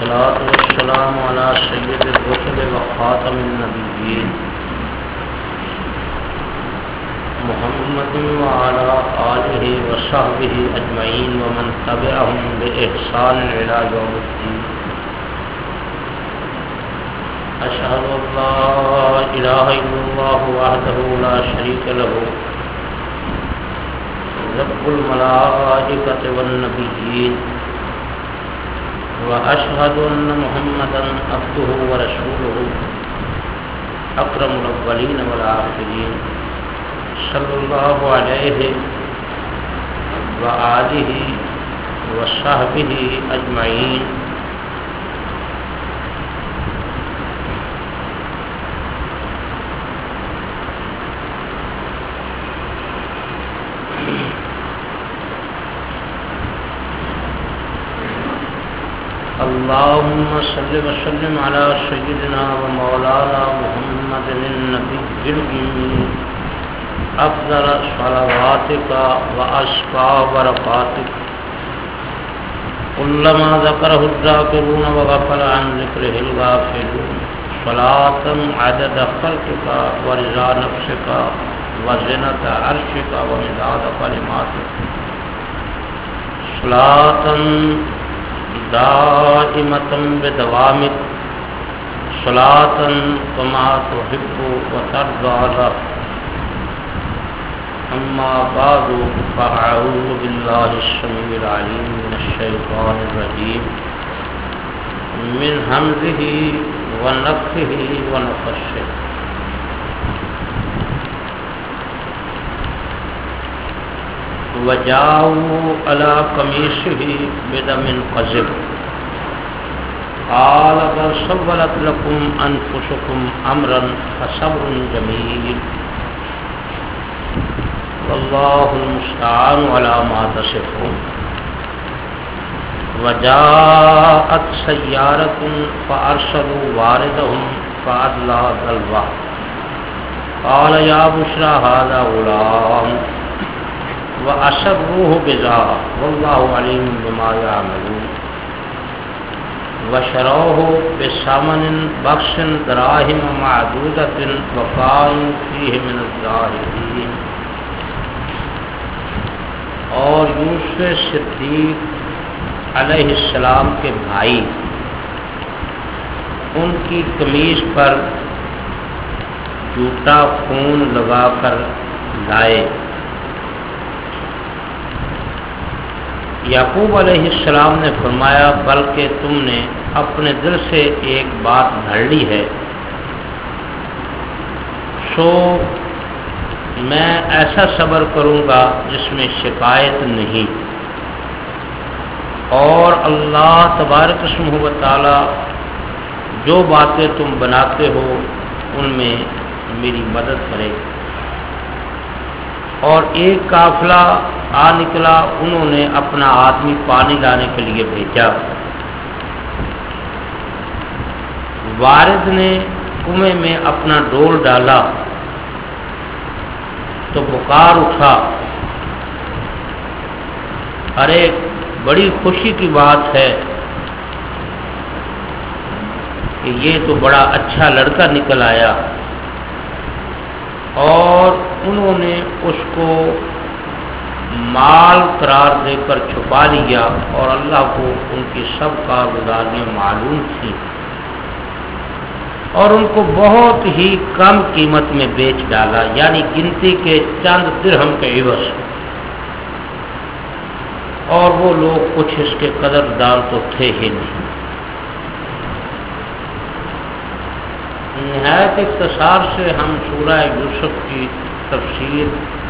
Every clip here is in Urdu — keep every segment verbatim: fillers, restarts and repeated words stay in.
والصلاة والسلام على سيد الرسل وخاتم النبيين محمد وعلى آله وصحبه أجمعين ومن تبعهم بإحسان إلى يوم الدين. أشهد أن لا إله إلا الله وحده لا شريك له رب الملائكة والنبيين وأشهد أن محمدا عبده ورسوله أكرم الأولين والآخرين صلى الله عليه وآله وصحبه أجمعين. اللهم صل وسلم على سيدنا ومولانا محمد النبي الأمي أفضل صلواتك وأزكى بركاتك كلما ذكره الذاكرون وغفل عن ذكره الغافلون صلاة عدد خلقك ورضا نفسك وزنة عرشك ومداد كلماتك صلاة دائمة بدوامك صلاة كما تحب وترضى. أما بعد فأعوذ بالله السميع العليم من الشيطان الرجيم من همزه ونفخه ونفثه. وجاءوا على قميصه بدم كذب قال بل سولت لكم أنفسكم أمرا فصبر جميل والله المستعان على ما تصفون. وجاءت سيارة فأرسلوا واردهم فأدلى دلوه قال يا بشرى هذا غلام وأسروه بضاعة والله عليم بما يعملون. وشروه بثمن بخس دراهم معدودة وكانوا فيه من الزاهدين. اور یوسف صدیق علیہ السلام کے بھائی ان کی قمیص پر جھوٹا خون لگا کر لائے. یعقوب علیہ السلام نے فرمایا بلکہ تم نے اپنے دل سے ایک بات دھڑ لی ہے، سو میں ایسا صبر کروں گا جس میں شکایت نہیں، اور اللہ تبارک اسمہ و تعالی جو باتیں تم بناتے ہو ان میں میری مدد کرے. اور ایک قافلہ آ نکلا، انہوں نے اپنا آدمی پانی لانے کے لیے بھیجا. وارد نے کنویں میں اپنا ڈول ڈالا تو بخار اٹھا. ارے بڑی خوشی کی بات ہے کہ یہ تو بڑا اچھا لڑکا نکل آیا، اور انہوں نے اس کو مال قرار دے کر چھپا لیا، اور اللہ کو ان کی سب کارگزاریاں معلوم تھیں، اور ان کو بہت ہی کم قیمت میں بیچ ڈالا، یعنی گنتی کے چند درہم کے عوض. اور وہ لوگ کچھ اس کے قدردان تو تھے ہی نہیں. نہایت اختصار سے ہم سورہ یوسف کی تفسیر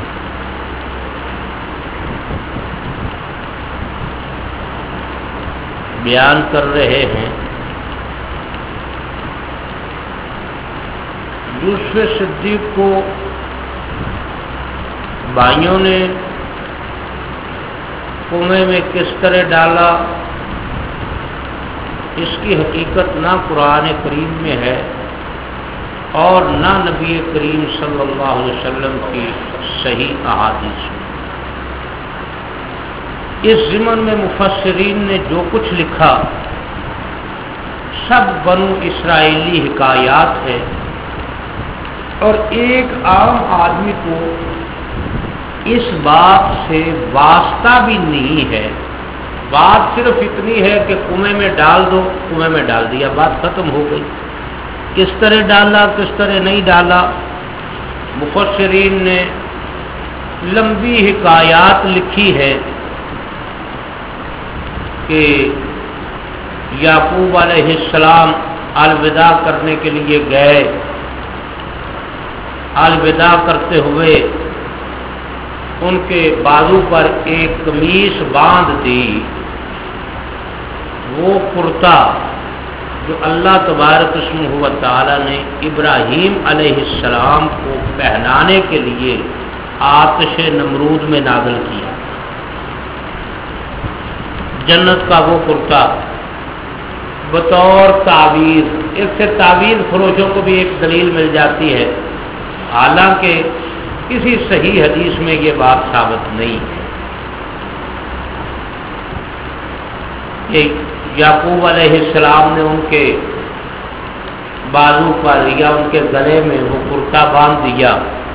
بیان کر رہے ہیں. یوسف صدیق کو بھائیوں نے کنویں میں کس طرح ڈالا، اس کی حقیقت نہ قرآن کریم میں ہے اور نہ نبی کریم صلی اللہ علیہ وسلم کی صحیح احادیث میں. اس ضمن میں مفسرین نے جو کچھ لکھا سب بنو اسرائیلی حکایات ہے، اور ایک عام آدمی کو اس بات سے واسطہ بھی نہیں ہے. بات صرف اتنی ہے کہ کنویں میں ڈال دو، کنویں میں ڈال دیا، بات ختم ہو گئی. کس طرح ڈالا کس طرح نہیں ڈالا، مفسرین نے لمبی حکایات لکھی ہے کہ یعقوب علیہ السلام الوداع کرنے کے لیے گئے، الوداع کرتے ہوئے ان کے بازو پر ایک قمیص باندھ دی. وہ کرتا جو اللہ تبارک اسمہ و تعالی نے ابراہیم علیہ السلام کو پہنانے کے لیے آتش نمرود میں نازل کیا، جنت کا وہ کرتا بطور تعویذ. اس سے تعویذ فروشوں کو بھی ایک دلیل مل جاتی ہے، حالانکہ کسی صحیح حدیث میں یہ بات ثابت نہیں ہے کہ یعقوب علیہ السلام نے ان کے بازو پر یا ان کے گلے میں وہ کرتا باندھ دیا.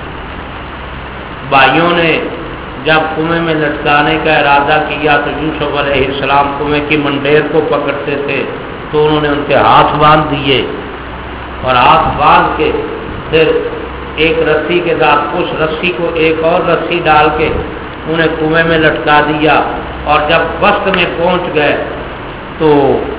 بھائیوں نے جب کنویں میں لٹکانے کا ارادہ کیا تو یوسف علیہ السلام کنویں کی منڈیر کو پکڑتے تھے تو انہوں نے ان کے ہاتھ باندھ دیے، اور ہاتھ باندھ کے پھر ایک رسی کے ساتھ اس رسی کو ایک اور رسی ڈال کے انہیں کنویں میں لٹکا دیا. اور جب وسط میں پہنچ گئے تو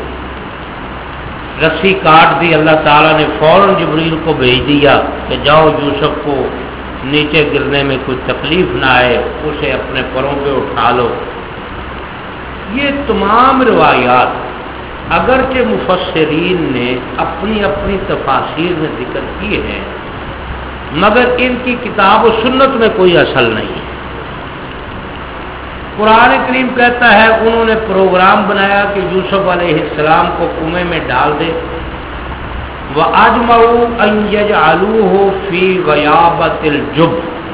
رسی کاٹ دی. اللہ تعالیٰ نے فوراً جبریل کو بھیج دیا کہ جاؤ یوسف کو نیچے گرنے میں کوئی تکلیف نہ آئے، اسے اپنے پروں پہ اٹھا لو. یہ تمام روایات اگرچہ مفسرین نے اپنی اپنی تفاسیر میں ذکر کیے ہیں، مگر ان کی کتاب و سنت میں کوئی اصل نہیں ہے. قرآن کریم کہتا ہے انہوں نے پروگرام بنایا کہ یوسف علیہ السلام کو کنویں میں ڈال دے. وَأَجْمَعُوا أَن يَجْعَلُوهُ فِي غَيَابَةِ الْجُبِّ.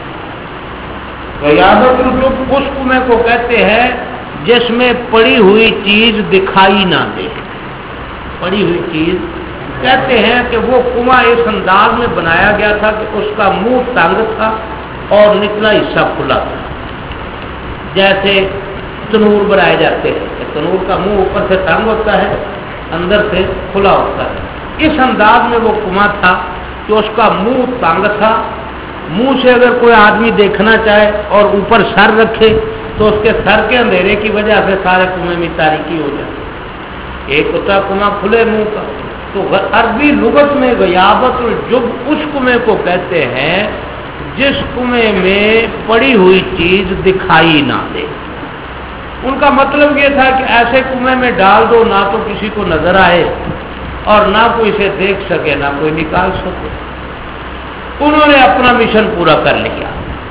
غیابت الجب اس کنویں کو کہتے ہیں جس میں پڑی ہوئی چیز دکھائی نہ دے. پڑی ہوئی چیز کہتے ہیں کہ وہ کنواں اس انداز میں بنایا گیا تھا کہ اس کا منہ تنگ تھا اور نچلا حصہ کھلا تھا، جیسے تنور بنائے جاتے ہیں. تنور کا منہ اوپر سے تنگ ہوتا ہے، اندر سے کھلا ہوتا ہے. اس انداز میں وہ کنواں تھا کہ اس کا منہ تنگ تھا. منہ سے اگر کوئی آدمی دیکھنا چاہے اور اوپر سر رکھے تو اس کے سر کے اندھیرے کی وجہ سے سارے کنویں میں تاریکی ہو جائے. ایک ہوتا کنواں کھلے منہ کا. تو عربی لغت میں غیابت الجب اس کنویں کو کہتے ہیں جس کنویں میں پڑی ہوئی چیز دکھائی نہ دے. ان کا مطلب یہ تھا کہ ایسے کنویں میں ڈال دو نہ تو کسی کو نظر آئے اور نہ کوئی اسے دیکھ سکے نہ کوئی نکال سکے. انہوں نے اپنا مشن پورا کر لیا.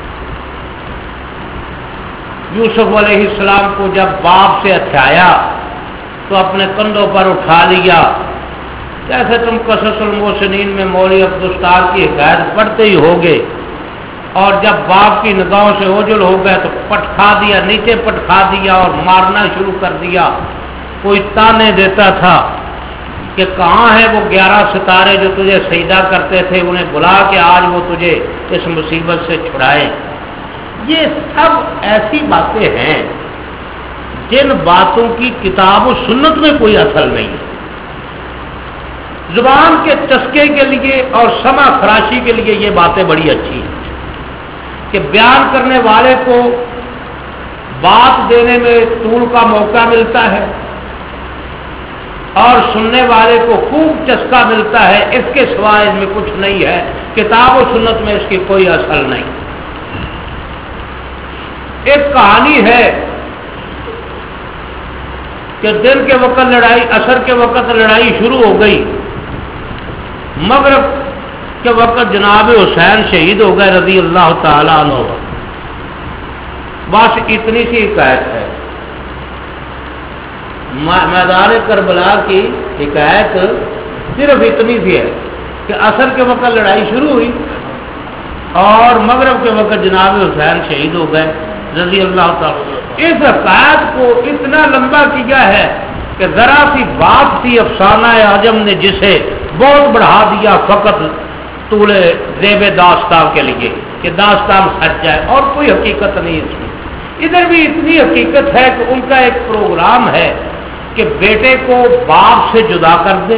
یوسف علیہ السلام کو جب باپ سے ہتھیایا تو اپنے کندھوں پر اٹھا لیا. جیسے تم قصص المحسنین میں مولوی عبدالستار کی حکایت پڑھتے ہی ہوگے. اور جب باپ کی نگاہوں سے اوجھل ہو گئے تو پٹکھا دیا، نیچے پٹکھا دیا اور مارنا شروع کر دیا. کوئی تانے دیتا تھا کہ کہاں ہے وہ گیارہ ستارے جو تجھے سجدہ کرتے تھے، انہیں بلا کے آج وہ تجھے اس مصیبت سے چھڑائے. یہ سب ایسی باتیں ہیں جن باتوں کی کتاب و سنت میں کوئی اصل نہیں ہے. زبان کے چسکے کے لیے اور سمع خراشی کے لیے یہ باتیں بڑی اچھی ہیں کہ بیان کرنے والے کو بات دینے میں طول کا موقع ملتا ہے اور سننے والے کو خوب چسکا ملتا ہے. اس کے سوائے اس میں کچھ نہیں ہے. کتاب و سنت میں اس کی کوئی اصل نہیں. ایک کہانی ہے کہ دن کے وقت لڑائی، عصر کے وقت لڑائی شروع ہو گئی. مغرب کے وقت جناب حسین شہید ہو گئے رضی اللہ تعالی عنہ. بس اتنی سی حکایت ہے. میدان کربلا کی حکایت صرف اتنی سی ہے کہ عصر کے وقت لڑائی شروع ہوئی اور مغرب کے وقت جناب حسین شہید ہو گئے رضی اللہ تعالی. اس حکایت کو اتنا لمبا کیا ہے کہ ذرا سی بات تھی افسانہ عجم نے جسے بہت بڑھا دیا فقط طول زیب داستان کے لیے کہ داستان سچ جائے، اور کوئی حقیقت نہیں اس میں۔ ادھر بھی اتنی حقیقت ہے کہ ان کا ایک پروگرام ہے کہ بیٹے کو باپ سے جدا کر دے،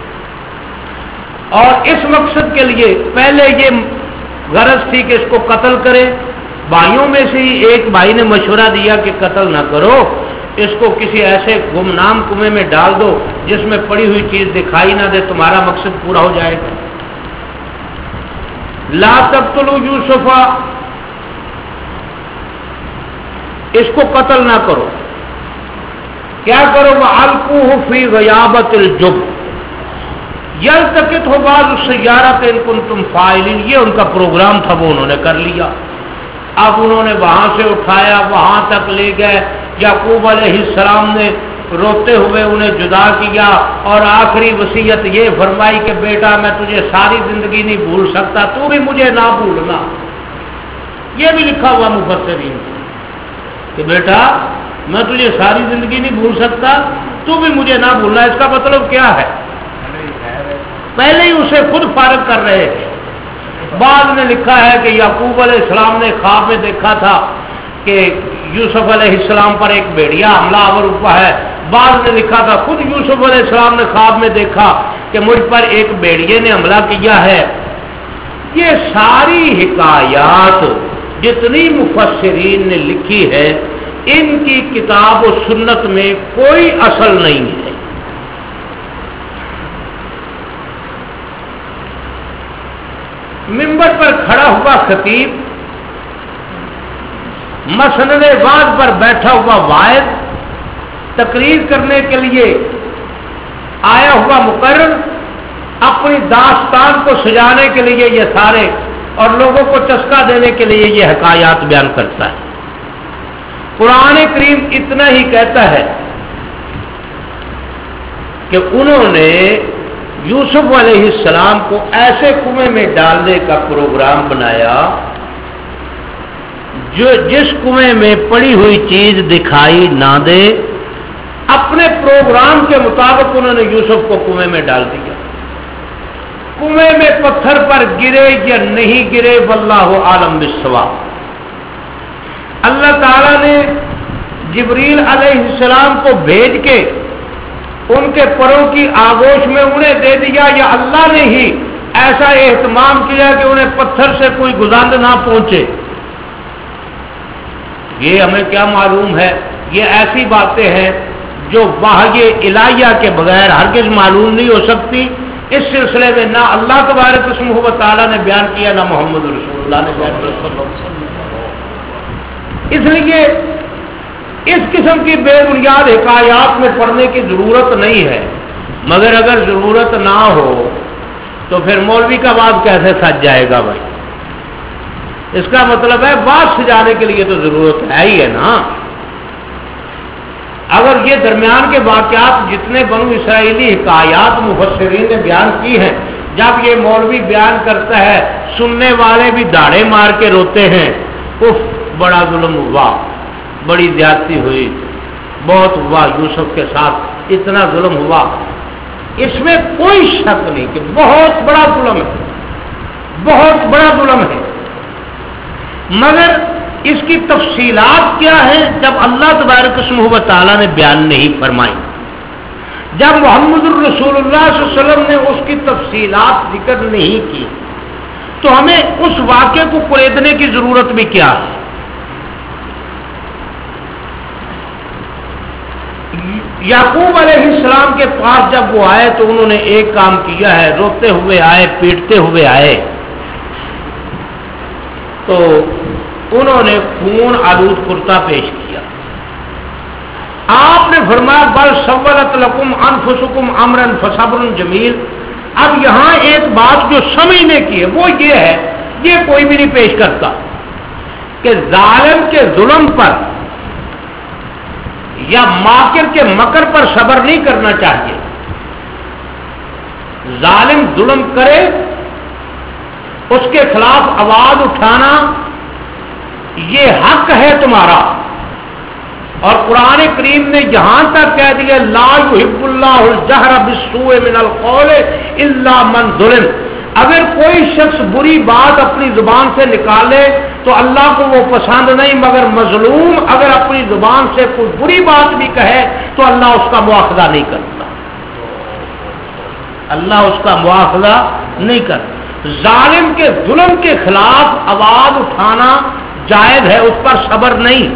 اور اس مقصد کے لیے پہلے یہ غرض تھی کہ اس کو قتل کرے۔ بھائیوں میں سے ہی ایک بھائی نے مشورہ دیا کہ قتل نہ کرو، اس کو کسی ایسے گمنام کنویں میں ڈال دو جس میں پڑی ہوئی چیز دکھائی نہ دے، تمہارا مقصد پورا ہو جائے گا۔ لا تقتلوا یوسف، اس کو قتل نہ کرو، کیا کرو؟ وَأَلْقُوهُ فِي غَيَابَتِ الْجُبِّ يَلْتَقِطْهُ بَعْضُ السَّيَّارَةِ إِن كُنتُمْ فَاعِلِينَ۔ یہ ان کا پروگرام تھا، وہ انہوں نے کر لیا۔ اب انہوں نے وہاں سے اٹھایا، وہاں تک لے گئے۔ یعقوب علیہ السلام نے روتے ہوئے انہیں جدا کیا، اور آخری وصیت یہ فرمائی کہ بیٹا میں تجھے ساری زندگی نہیں بھول سکتا، تو بھی مجھے نہ بھولنا۔ یہ بھی لکھا ہوا مفسرین کہ بیٹا میں تجھے ساری زندگی نہیں بھول سکتا، تو بھی مجھے نہ بھولنا۔ اس کا مطلب کیا ہے؟ پہلے ہی اسے خود فارغ کر رہے ہیں۔ بعد میں لکھا ہے کہ یعقوب علیہ السلام نے خواب میں دیکھا تھا کہ یوسف علیہ السلام پر ایک بھیڑیا حملہ آور ہوا ہے۔ بعد میں لکھا تھا خود یوسف علیہ السلام نے خواب میں دیکھا کہ مجھ پر ایک بھیڑیے نے حملہ کیا ہے۔ یہ ساری حکایات جتنی مفسرین نے لکھی ہے، ان کی کتاب و سنت میں کوئی اصل نہیں ہے۔ منبر پر کھڑا ہوا خطیب، مسند واعظ پر بیٹھا ہوا واعظ، تقریر کرنے کے لیے آیا ہوا مقرر، اپنی داستان کو سجانے کے لیے یہ سارے اور لوگوں کو چسکا دینے کے لیے یہ حکایات بیان کرتا ہے۔ قرآن کریم اتنا ہی کہتا ہے کہ انہوں نے یوسف علیہ السلام کو ایسے کنویں میں ڈالنے کا پروگرام بنایا جو جس کنویں میں پڑی ہوئی چیز دکھائی نہ دے۔ اپنے پروگرام کے مطابق انہوں نے یوسف کو کنویں میں ڈال دیا۔ کنویں میں پتھر پر گرے یا نہیں گرے واللہ عالم بالصواب۔ اللہ تعالی نے جبریل علیہ السلام کو بھیج کے ان کے پروں کی آغوش میں انہیں دے دیا، یا اللہ نے ہی ایسا اہتمام کیا کہ انہیں پتھر سے کوئی گزاند نہ پہنچے، یہ ہمیں کیا معلوم ہے؟ یہ ایسی باتیں ہیں جو وحی الہیہ کے بغیر ہرگز معلوم نہیں ہو سکتی۔ اس سلسلے میں نہ اللہ تبارک اسمہ و تعالیٰ نے بیان کیا، نہ محمد رسول اللہ نے بیان کیا۔ اس لیے اس قسم کی بے بنیاد حکایات میں پڑھنے کی ضرورت نہیں ہے، مگر اگر ضرورت نہ ہو تو پھر مولوی کا بات کیسے سج جائے گا بھائی؟ اس کا مطلب ہے بات سجانے کے لیے تو ضرورت ہے ہی ہے نا۔ اگر یہ درمیان کے واقعات جتنے بنو اسرائیلی حکایات مفسرین نے بیان کی ہیں، جب یہ مولوی بیان کرتا ہے سننے والے بھی داڑے مار کے روتے ہیں، اف بڑا ظلم ہوا، بڑی زیادتی ہوئی، بہت ہوا یوسف کے ساتھ، اتنا ظلم ہوا، اس میں کوئی شک نہیں کہ بہت بڑا ظلم ہے، بہت بڑا ظلم ہے، مگر اس کی تفصیلات کیا ہے جب اللہ تبارک اسمہ و تعالیٰ نے بیان نہیں فرمائی، جب محمد الرسول اللہ صلی اللہ علیہ وسلم نے اس کی تفصیلات ذکر نہیں کی، تو ہمیں اس واقعے کو قریدنے کی ضرورت بھی کیا ہے؟ یعقوب علیہ السلام کے پاس جب وہ آئے تو انہوں نے ایک کام کیا ہے، روتے ہوئے آئے، پیٹتے ہوئے آئے، تو انہوں نے خون آلود کرتا پیش کیا۔ آپ نے فرمایا بل سولت لکم انفسکم امرا فصبر جمیل۔ اب یہاں ایک بات جو سمجھنے کی ہے وہ یہ ہے، یہ کوئی بھی نہیں پیش کرتا کہ ظالم کے ظلم پر یا ماکر کے مکر پر صبر نہیں کرنا چاہیے۔ ظالم ظلم کرے، اس کے خلاف آواز اٹھانا یہ حق ہے تمہارا، اور قرآن کریم نے یہاں تک کہہ دیا لا یحب اللہ الجہر بالسوء من القول الا من ظلم، اگر کوئی شخص بری بات اپنی زبان سے نکالے تو اللہ کو وہ پسند نہیں، مگر مظلوم اگر اپنی زبان سے کوئی بری بات بھی کہے تو اللہ اس کا مواخذہ نہیں کرتا، اللہ اس کا مواخذہ نہیں کرتا۔ ظالم کے ظلم کے خلاف آواز اٹھانا جائز ہے، اس پر صبر نہیں۔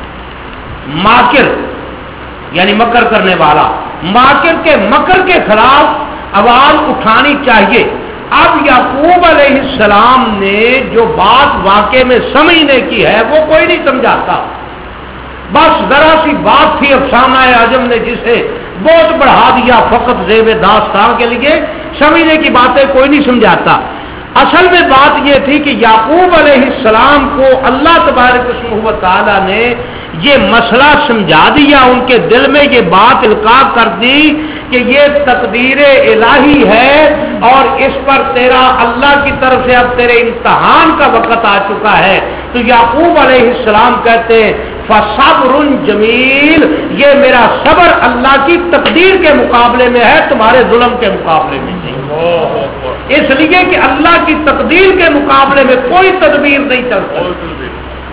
ماکر یعنی مکر کرنے والا، ماکر کے مکر کے خلاف آواز اٹھانی چاہیے۔ اب یعقوب علیہ السلام نے جو بات واقع میں سمجھنے کی ہے وہ کوئی نہیں سمجھاتا، بس ذرا سی بات تھی افسانہ اعظم نے جسے بہت بڑھا دیا فقط زیب داستان کے لیے، سمجھنے کی باتیں کوئی نہیں سمجھاتا۔ اصل میں بات یہ تھی کہ یعقوب علیہ السلام کو اللہ تبارک و تعالی نے یہ مسئلہ سمجھا دیا، ان کے دل میں یہ بات القاء کر دی کہ یہ تقدیر الہی ہے اور اس پر تیرا اللہ کی طرف سے اب تیرے امتحان کا وقت آ چکا ہے۔ تو یعقوب علیہ السلام کہتے ہیں فصبر جمیل، یہ میرا صبر اللہ کی تقدیر کے مقابلے میں ہے، تمہارے ظلم کے مقابلے میں نہیں، اس لیے کہ اللہ کی تقدیر کے مقابلے میں کوئی تدبیر نہیں چل سکتی،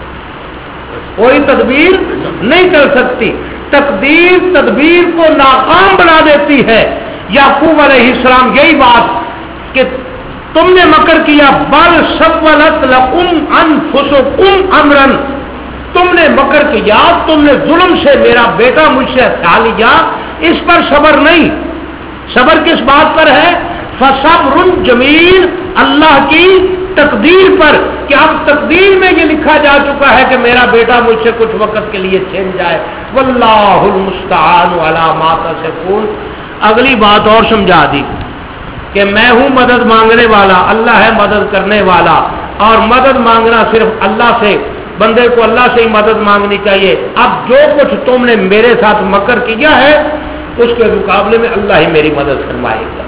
کوئی تدبیر نہیں چل سکتی، تقدیر تدبیر کو ناکام بنا دیتی ہے۔ یعقوب علیہ السلام یہی بات کہ تم نے مکر کیا، بل سولت لکم انفسکم امرا، تم نے مکر کیا، تم نے ظلم سے میرا بیٹا مجھ سے ہٹا لیا، اس پر صبر نہیں۔ صبر کس بات پر ہے؟ فصبر جمیل، اللہ کی تقدیر پر، کہ اب تقدیر میں یہ لکھا جا چکا ہے کہ میرا بیٹا مجھ سے کچھ وقت کے لیے چھن جائے۔ واللہ المستعان علی ما تصفون۔ اگلی بات اور سمجھا دی کہ میں ہوں مدد مانگنے والا، اللہ ہے مدد کرنے والا، اور مدد مانگنا صرف اللہ سے، بندے کو اللہ سے ہی مدد مانگنی چاہیے۔ اب جو کچھ تم نے میرے ساتھ مکر کیا ہے اس کے مقابلے میں اللہ ہی میری مدد فرمائے گا،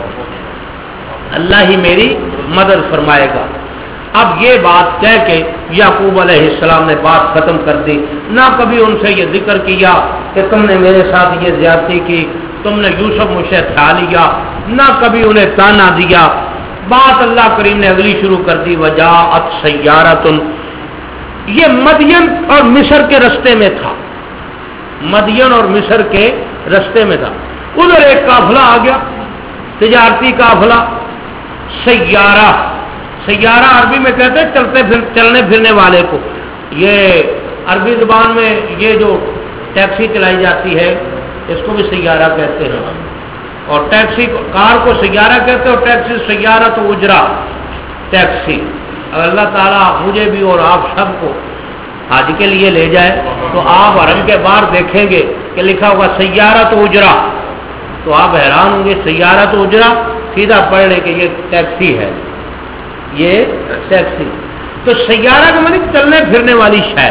اللہ ہی میری مدد فرمائے گا۔ اب یہ بات کہہ کے یعقوب علیہ السلام نے بات ختم کر دی، نہ کبھی ان سے یہ ذکر کیا کہ تم نے میرے ساتھ یہ زیادتی کی، تم نے یوسف مجھ سے اٹھا لیا، نہ کبھی انہیں تانا دیا۔ بات اللہ کریم نے اگلی شروع کر دی، وجاءت سیارۃ، یہ مدین اور مصر کے رستے میں تھا، مدین اور مصر کے رستے میں تھا، ادھر ایک قافلہ آ گیا، تجارتی قافلہ، سیارہ، سیارہ عربی میں کہتے ہیں چلتے پھر چلنے پھرنے والے کو، یہ عربی زبان میں یہ جو ٹیکسی چلائی جاتی ہے اس کو بھی سیارہ کہتے ہیں، اور ٹیکسی کار کو سیارہ کہتے ہیں، اور ٹیکسی سیارہ تو اجرا ٹیکسی۔ اگر اللہ تعالیٰ مجھے بھی اور آپ سب کو حج کے لیے لے جائے تو آپ حرم کے باہر دیکھیں گے کہ لکھا ہوگا سیارہ تو اجرا، تو آپ حیران ہوں گے، سیارہ تو اجرا، سیدھا پڑھ لے کہ یہ ٹیکسی ہے، یہ ٹیکسی۔ تو سیارہ کا مطلب چلنے پھرنے والی شے۔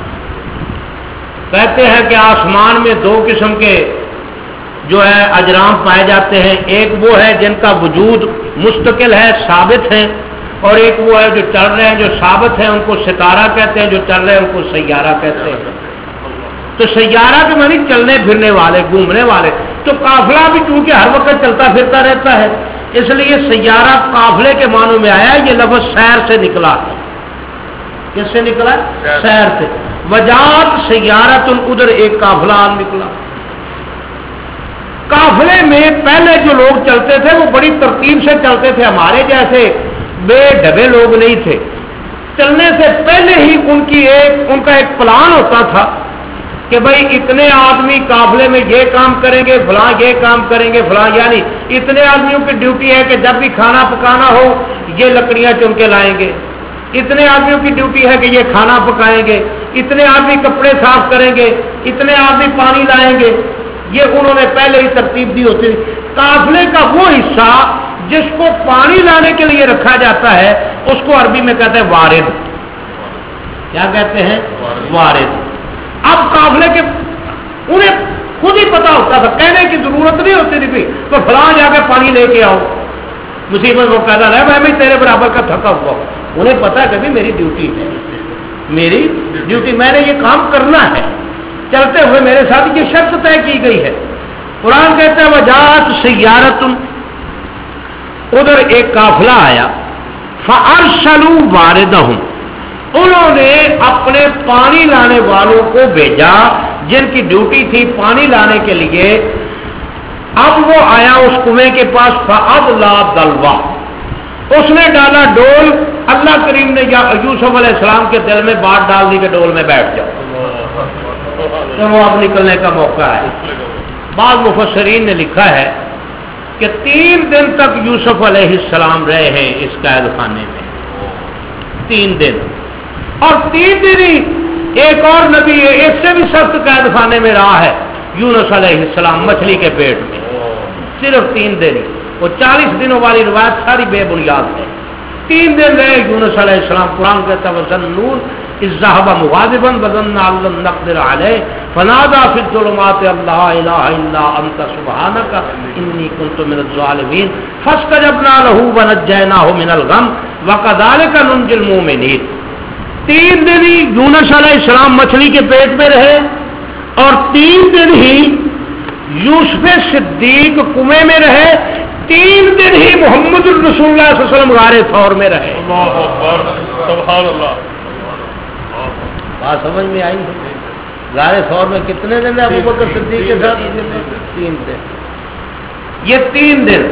کہتے ہیں کہ آسمان میں دو قسم کے جو ہے اجرام پائے جاتے ہیں، ایک وہ ہے جن کا وجود مستقل ہے، ثابت ہے، اور ایک وہ ہے جو چل رہے ہیں، جو ثابت ہیں ان کو ستارہ کہتے ہیں، جو چل رہے ہیں ان کو سیارہ کہتے ہیں۔ تو سیارہ کے معنی چلنے پھرنے والے، گھومنے والے۔ تو قافلہ بھی چونکہ ہر وقت چلتا پھرتا رہتا ہے، اس لیے سیارہ قافلے کے معنوں میں آیا، یہ لفظ سیر سے نکلا ہے۔ کس سے نکلا؟ سیر سے۔ وجات سیارۃ، ادھر ایک قافلہ نکلا۔ قافلے میں پہلے جو لوگ چلتے تھے وہ بڑی ترتیب سے چلتے تھے، ہمارے جیسے بے ڈھبے لوگ نہیں تھے۔ چلنے سے پہلے ہی ان کی ایک ان کا ایک پلان ہوتا تھا کہ بھائی اتنے آدمی قافلے میں یہ کام کریں گے، فلاں یہ کام کریں گے، فلاں، یعنی اتنے آدمیوں کی ڈیوٹی ہے کہ جب بھی کھانا پکانا ہو یہ لکڑیاں چن کے لائیں گے، اتنے آدمیوں کی ڈیوٹی ہے کہ یہ کھانا پکائیں گے، اتنے آدمی کپڑے صاف کریں گے، اتنے آدمی پانی لائیں گے، یہ انہوں نے پہلے ہی ترتیب دی ہوتی ہے۔ قافلے کا وہ حصہ جس کو پانی لانے کے لیے رکھا جاتا ہے اس کو عربی میں کہتے ہیں وارد۔ کیا کہتے ہیں؟ وارد۔ اب قافلے کے انہیں خود ہی پتا ہوتا تھا، کہنے کی ضرورت نہیں ہوتی تھی تو فلاں جا کے پانی لے کے آؤ، مصیبت وہ کہتا رہا میں بھی تیرے برابر کا تھکا ہوا، انہیں پتا ہے کہ بھی میری ڈیوٹی ہے، میری ڈیوٹی، میں نے یہ کام کرنا ہے۔ چلتے ہوئے میرے ساتھ یہ شرط طے کی گئی ہے. قرآن کہتا ہے وجاءت سیارۃ، ادھر ایک قافلہ آیا، فارسلوا واردہم، انہوں نے اپنے پانی لانے والوں کو بھیجا جن کی ڈیوٹی تھی پانی لانے کے لیے. اب وہ آیا اس کنویں کے پاس، فادلا دلوا، اس نے ڈالا ڈول. اللہ کریم نے یا یوسف علیہ السلام کے دل میں بات ڈال دی کہ ڈول میں بیٹھ جاؤ، چلو اب نکلنے کا موقع ہے. بعض مفسرین نے لکھا ہے کہ تین دن تک یوسف علیہ السلام رہے ہیں اس قید خانے میں، تین دن. اور تین دن ہی ایک اور نبی ہے اس سے بھی سخت قید خانے میں رہا ہے، یونس علیہ السلام مچھلی کے پیٹ میں، صرف تین دن ہی. وہ چالیس دنوں والی روایت ساری بے بنیاد ہے. تین دن رہے یونس علیہ السلام. قرآن کہتا ہے وَظَنُّونَ إِذ ذَّهَبَ مُغَاضِبًا وَظَنَّ أَن لَّن نَّقْدِرَ عَلَيْهِ فَنَادَىٰ فِي الظُّلُمَاتِ أَن لَّا إِلَٰهَ إِلَّا أَنتَ سُبْحَانَكَ إِنِّي كُنتُ مِنَ الظَّالِمِينَ فَاسْتَجَبْنَا لَهُ وَنَجَّيْنَاهُ مِنَ الْغَمِّ وَكَذَٰلِكَ نُنجِي الْمُؤْمِنِينَ. تین دن ہی یونس علیہ السلام مچھلی کے پیٹ میں رہے اور تین دن ہی یوسف صدیق کنویں میں رہے، تین دن ہی محمد الرسول اللہ صلی اللہ علیہ وسلم غار ثور میں رہے. اللہ اکبر، سبحان اللہ. بات سمجھ میں آئی؟ غار ثور میں کتنے دن ابو بکر صدیق کے ساتھ؟ تین دن. یہ تین دن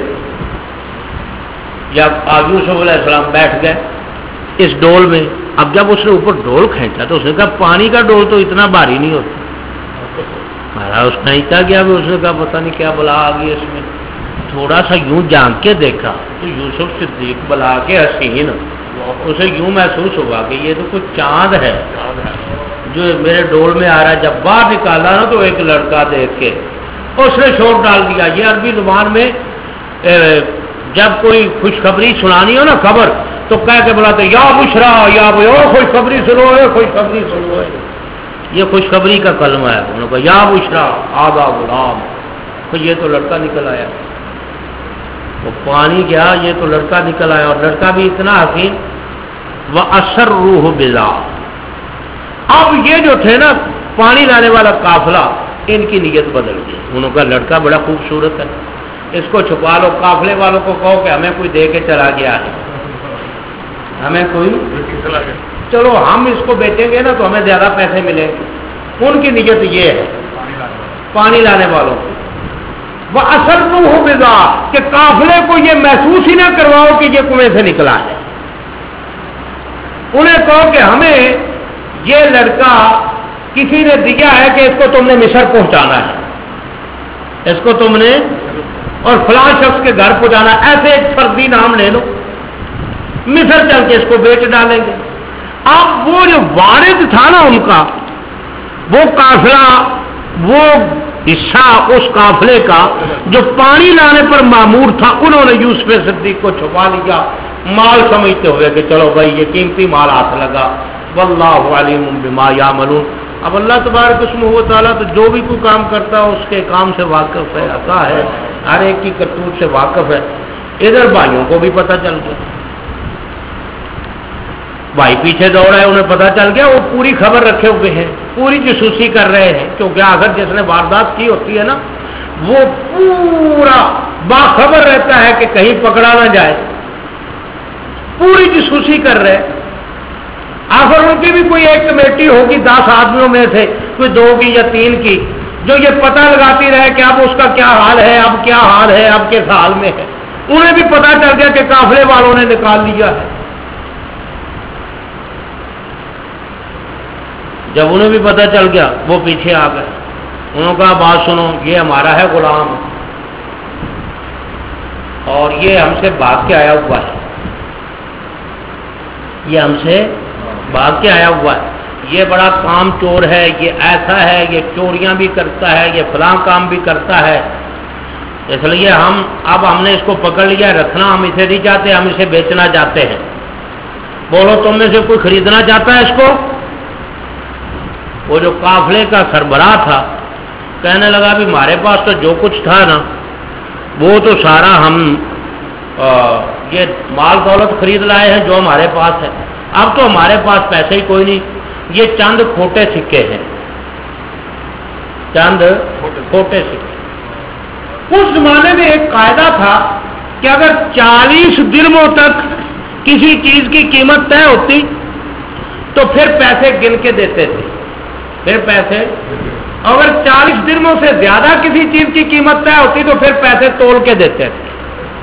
جب یوسف علیہ السلام بیٹھ گئے اس ڈول میں. اب جب اس نے اوپر ڈول کھینچا تو اس نے کہا پانی کا ڈول تو اتنا بھاری نہیں ہوتا. مارا اس کھینچا گیا بھی، اس نے کہا پتہ نہیں کیا بلا آ گئی اس میں. تھوڑا سا یوں جان کے دیکھا تو یوسف صدیق بلا کے حسین، اسے یوں محسوس ہوا کہ یہ تو کچھ چاند ہے جو میرے ڈول میں آ رہا ہے. جب باہر نکالا نا تو ایک لڑکا دیکھ کے اس نے شور ڈال دیا. یہ عربی زبان میں جب کوئی خوشخبری سنانی ہو نا خبر تو کہہ کے بلاتے یا بشرا یا خوشخبری سنو ہے، خوشخبری سنو ہے. یہ خوشخبری کا کلمہ ہے. انہوں نے کہا یا بشرا آبا غلام، تو یہ تو لڑکا نکل آیا. وہ پانی کیا، یہ تو لڑکا نکل آیا. اور لڑکا بھی اتنا حسین. وہ اثر روح بلا. اب یہ جو تھے نا پانی لانے والا قافلہ، ان کی نیت بدل گئی. انہوں کا لڑکا بڑا خوبصورت ہے، اس کو چھپا لو. قافلے والوں کو کہو کہ ہمیں کوئی دے کے چلا گیا ہے، ہمیں کوئی چلو ہم اس کو بیچیں گے نا تو ہمیں زیادہ پیسے ملیں گے. ان کی نیت یہ ہے پانی لانے والوں کی. وہ اثر روح بلا کہ قافلے کو یہ محسوس ہی نہ کرواؤ کہ یہ کنویں سے نکلا ہے. انہیں کہو کہ ہمیں یہ لڑکا کسی نے دیا ہے کہ اس کو تم نے مصر پہنچانا ہے، اس کو تم نے اور فلاں شخص کے گھر پہنچانا. ایسے ایک فرضی نام لے لو، مصر چل کے اس کو بیچ ڈالیں گے. اب وہ جو وارد تھا نا ان کا، وہ قافلہ، وہ حصہ اس قافلے کا جو پانی لانے پر مامور تھا، انہوں نے یوسف صدیق کو چھپا لیا مال سمجھتے ہوئے کہ چلو بھائی یہ قیمتی مال ہاتھ لگا. واللہ علیم بما یعملون. اب اللہ تبارک اسمہ و تعالیٰ تو جو بھی کوئی کام کرتا ہے اس کے کام سے واقف ہے، عطا ہے، ہر ایک کی کرتوت سے واقف ہے. ادھر بھائیوں کو بھی پتہ چل گیا، بھائی پیچھے دوڑ رہے، انہیں پتہ چل گیا. وہ پوری خبر رکھے ہوئے ہیں، پوری جاسوسی کر رہے ہیں، کیونکہ اگر جس نے واردات کی ہوتی ہے نا وہ پورا باخبر رہتا ہے کہ کہیں پکڑا نہ جائے. پوری جاسوسی کر رہے. آخر ان کی بھی کوئی ایک کمیٹی ہوگی دس آدمیوں میں سے، کوئی دو کی یا تین کی، جو یہ پتہ لگاتی رہے کہ اب اس کا کیا حال ہے، اب کیا حال ہے، اب کس حال میں ہے. انہیں بھی پتہ چل گیا کہ قافلے والوں نے نکال لیا ہے. جب انہیں بھی پتہ چل گیا وہ پیچھے آ گئے. انہوں نے کہا بات سنو، یہ ہمارا ہے غلام اور یہ ہم سے بھاگ کے آیا ہوا ہے، یہ ہم سے بھاگ کے آیا ہوا ہے، یہ بڑا کام چور ہے، یہ ایسا ہے، یہ چوریاں بھی کرتا ہے، یہ فلاں کام بھی کرتا ہے. اس لیے ہم اب ہم نے اس کو پکڑ لیا. رکھنا ہم اسے نہیں چاہتے، ہم اسے بیچنا چاہتے ہیں. بولو تم میں سے کوئی خریدنا چاہتا ہے اس کو؟ وہ جو قافلے کا سربراہ تھا کہنے لگا بھی ہمارے پاس تو جو کچھ تھا نا وہ تو سارا ہم آ, یہ مال دولت خرید لائے ہیں جو ہمارے پاس ہے. اب تو ہمارے پاس پیسے ہی کوئی نہیں، یہ چند کھوٹے سکے ہیں. چند کھوٹے سکے. اس زمانے میں ایک قاعدہ تھا کہ اگر چالیس درموں تک کسی چیز کی قیمت طے ہوتی تو پھر پیسے گن کے دیتے تھے. پھر پیسے اگر چالیس درموں سے زیادہ کسی چیز کی قیمت طے ہوتی تو پھر پیسے تول کے دیتے تھے.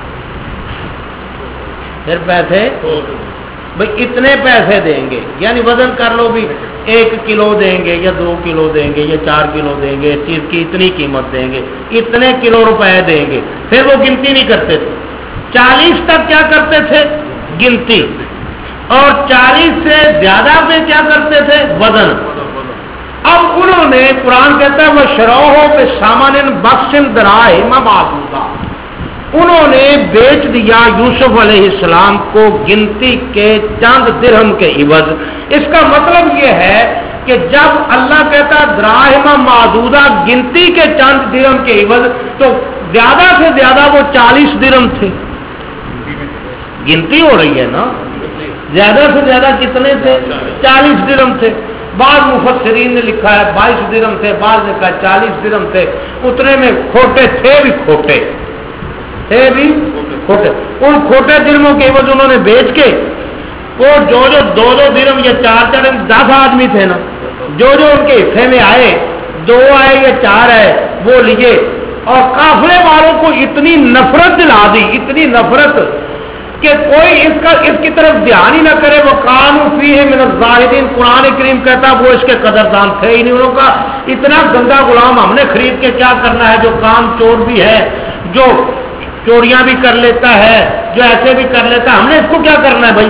پھر پیسے بھائی اتنے پیسے دیں گے, یعنی وزن کر لو بھی ایک کلو دیں گے یا دو کلو دیں گے یا چار کلو دیں گے, اس چیز کی اتنی قیمت دیں گے, اتنے کلو روپے دیں گے. پھر وہ گنتی نہیں کرتے تھے, چالیس تک کیا کرتے تھے گنتی, اور چالیس سے زیادہ پہ کیا کرتے تھے وزن. اب انہوں نے قرآن کہتا ہے وہ شروع پہ سامان بخشن درائے معدودہ, انہوں نے بیچ دیا یوسف علیہ السلام کو گنتی کے چند درہم کے عوض. اس کا مطلب یہ ہے کہ جب اللہ کہتا دراہم معدودہ گنتی کے چند درہم کے عوض, تو زیادہ سے زیادہ وہ چالیس درہم تھے. گنتی ہو رہی ہے نا, زیادہ سے زیادہ کتنے تھے چالیس درہم تھے. بعض مفسرین نے لکھا ہے بائیس درہم تھے, بعض نے کہا چالیس درہم تھے. اتنے میں کھوٹے تھے بھی کھوٹے تھے بھی کھوٹے. ان کھوٹے درہموں کے عوض انہوں نے بیچ کے وہ جو جو دو دو درہم یا چار چار دس آدمی تھے نا, جو جو ان کے حصے میں آئے, دو آئے یا چار آئے, وہ لیے. اور قافلے والوں کو اتنی نفرت دلا دی, اتنی نفرت کہ کوئی اس کا اس کی طرف دھیان ہی نہ کرے. وہ قانون فی ہے من الزاہدین, قرآن کریم کہتا وہ اس کے قدردان تھے ہی نہیں. انہوں کا اتنا گندا غلام ہم نے خرید کے کیا کرنا ہے, جو کام چور بھی ہے, جو چوریاں بھی کر لیتا ہے, جو ایسے بھی کر لیتا ہے, ہم نے اس کو کیا کرنا ہے بھائی.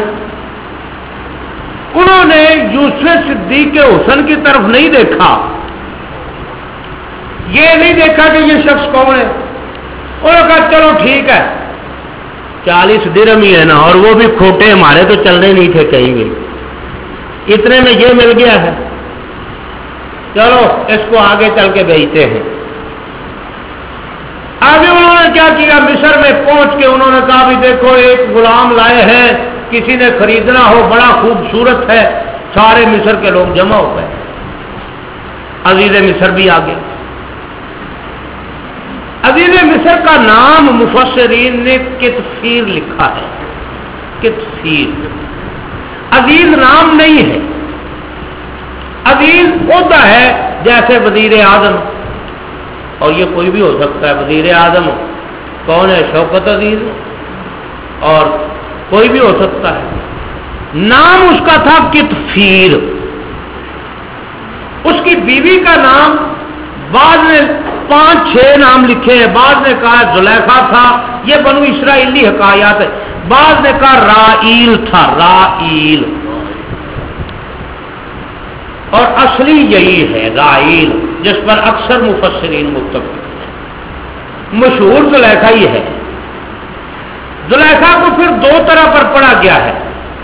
انہوں نے یوسف صدیق کے حسن کی طرف نہیں دیکھا, یہ نہیں دیکھا کہ یہ شخص کون ہے. انہوں نے کہا چلو ٹھیک ہے چالیس درہم ہی ہے نا, اور وہ بھی کھوٹے, ہمارے تو چلنے نہیں تھے کہیں بھی, اتنے میں یہ مل گیا ہے, چلو اس کو آگے چل کے بیچتے ہیں. ابھی انہوں نے کیا کیا, مصر میں پہنچ کے انہوں نے کہا بھی دیکھو ایک غلام لائے ہیں, کسی نے خریدنا ہو, بڑا خوبصورت ہے. سارے مصر کے لوگ جمع ہو گئے, عزیز مصر بھی آ گئے. عزیز مصر کا نام مفسرین نے کتفیر لکھا ہے, کتفیر. عزیز نام نہیں ہے, عزیز عہدہ ہے, جیسے وزیر اعظم, اور یہ کوئی بھی ہو سکتا ہے. وزیر اعظم کون ہے, شوکت عزیز, اور کوئی بھی ہو سکتا ہے. نام اس کا تھا کتفیر. اس کی بیوی کا نام بعد میں پانچ چھ نام لکھے ہیں. بعض نے کہا زلیخا تھا, یہ بنو اسرائیلی حکایات ہے. بعض نے کہا رائیل تھا, رائیل, اور اصلی یہی ہے رائیل, جس پر اکثر مفسرین متفق ہیں. مشہور زلیخا ہی ہے. زلیخا کو پھر دو طرح پر پڑھا گیا ہے,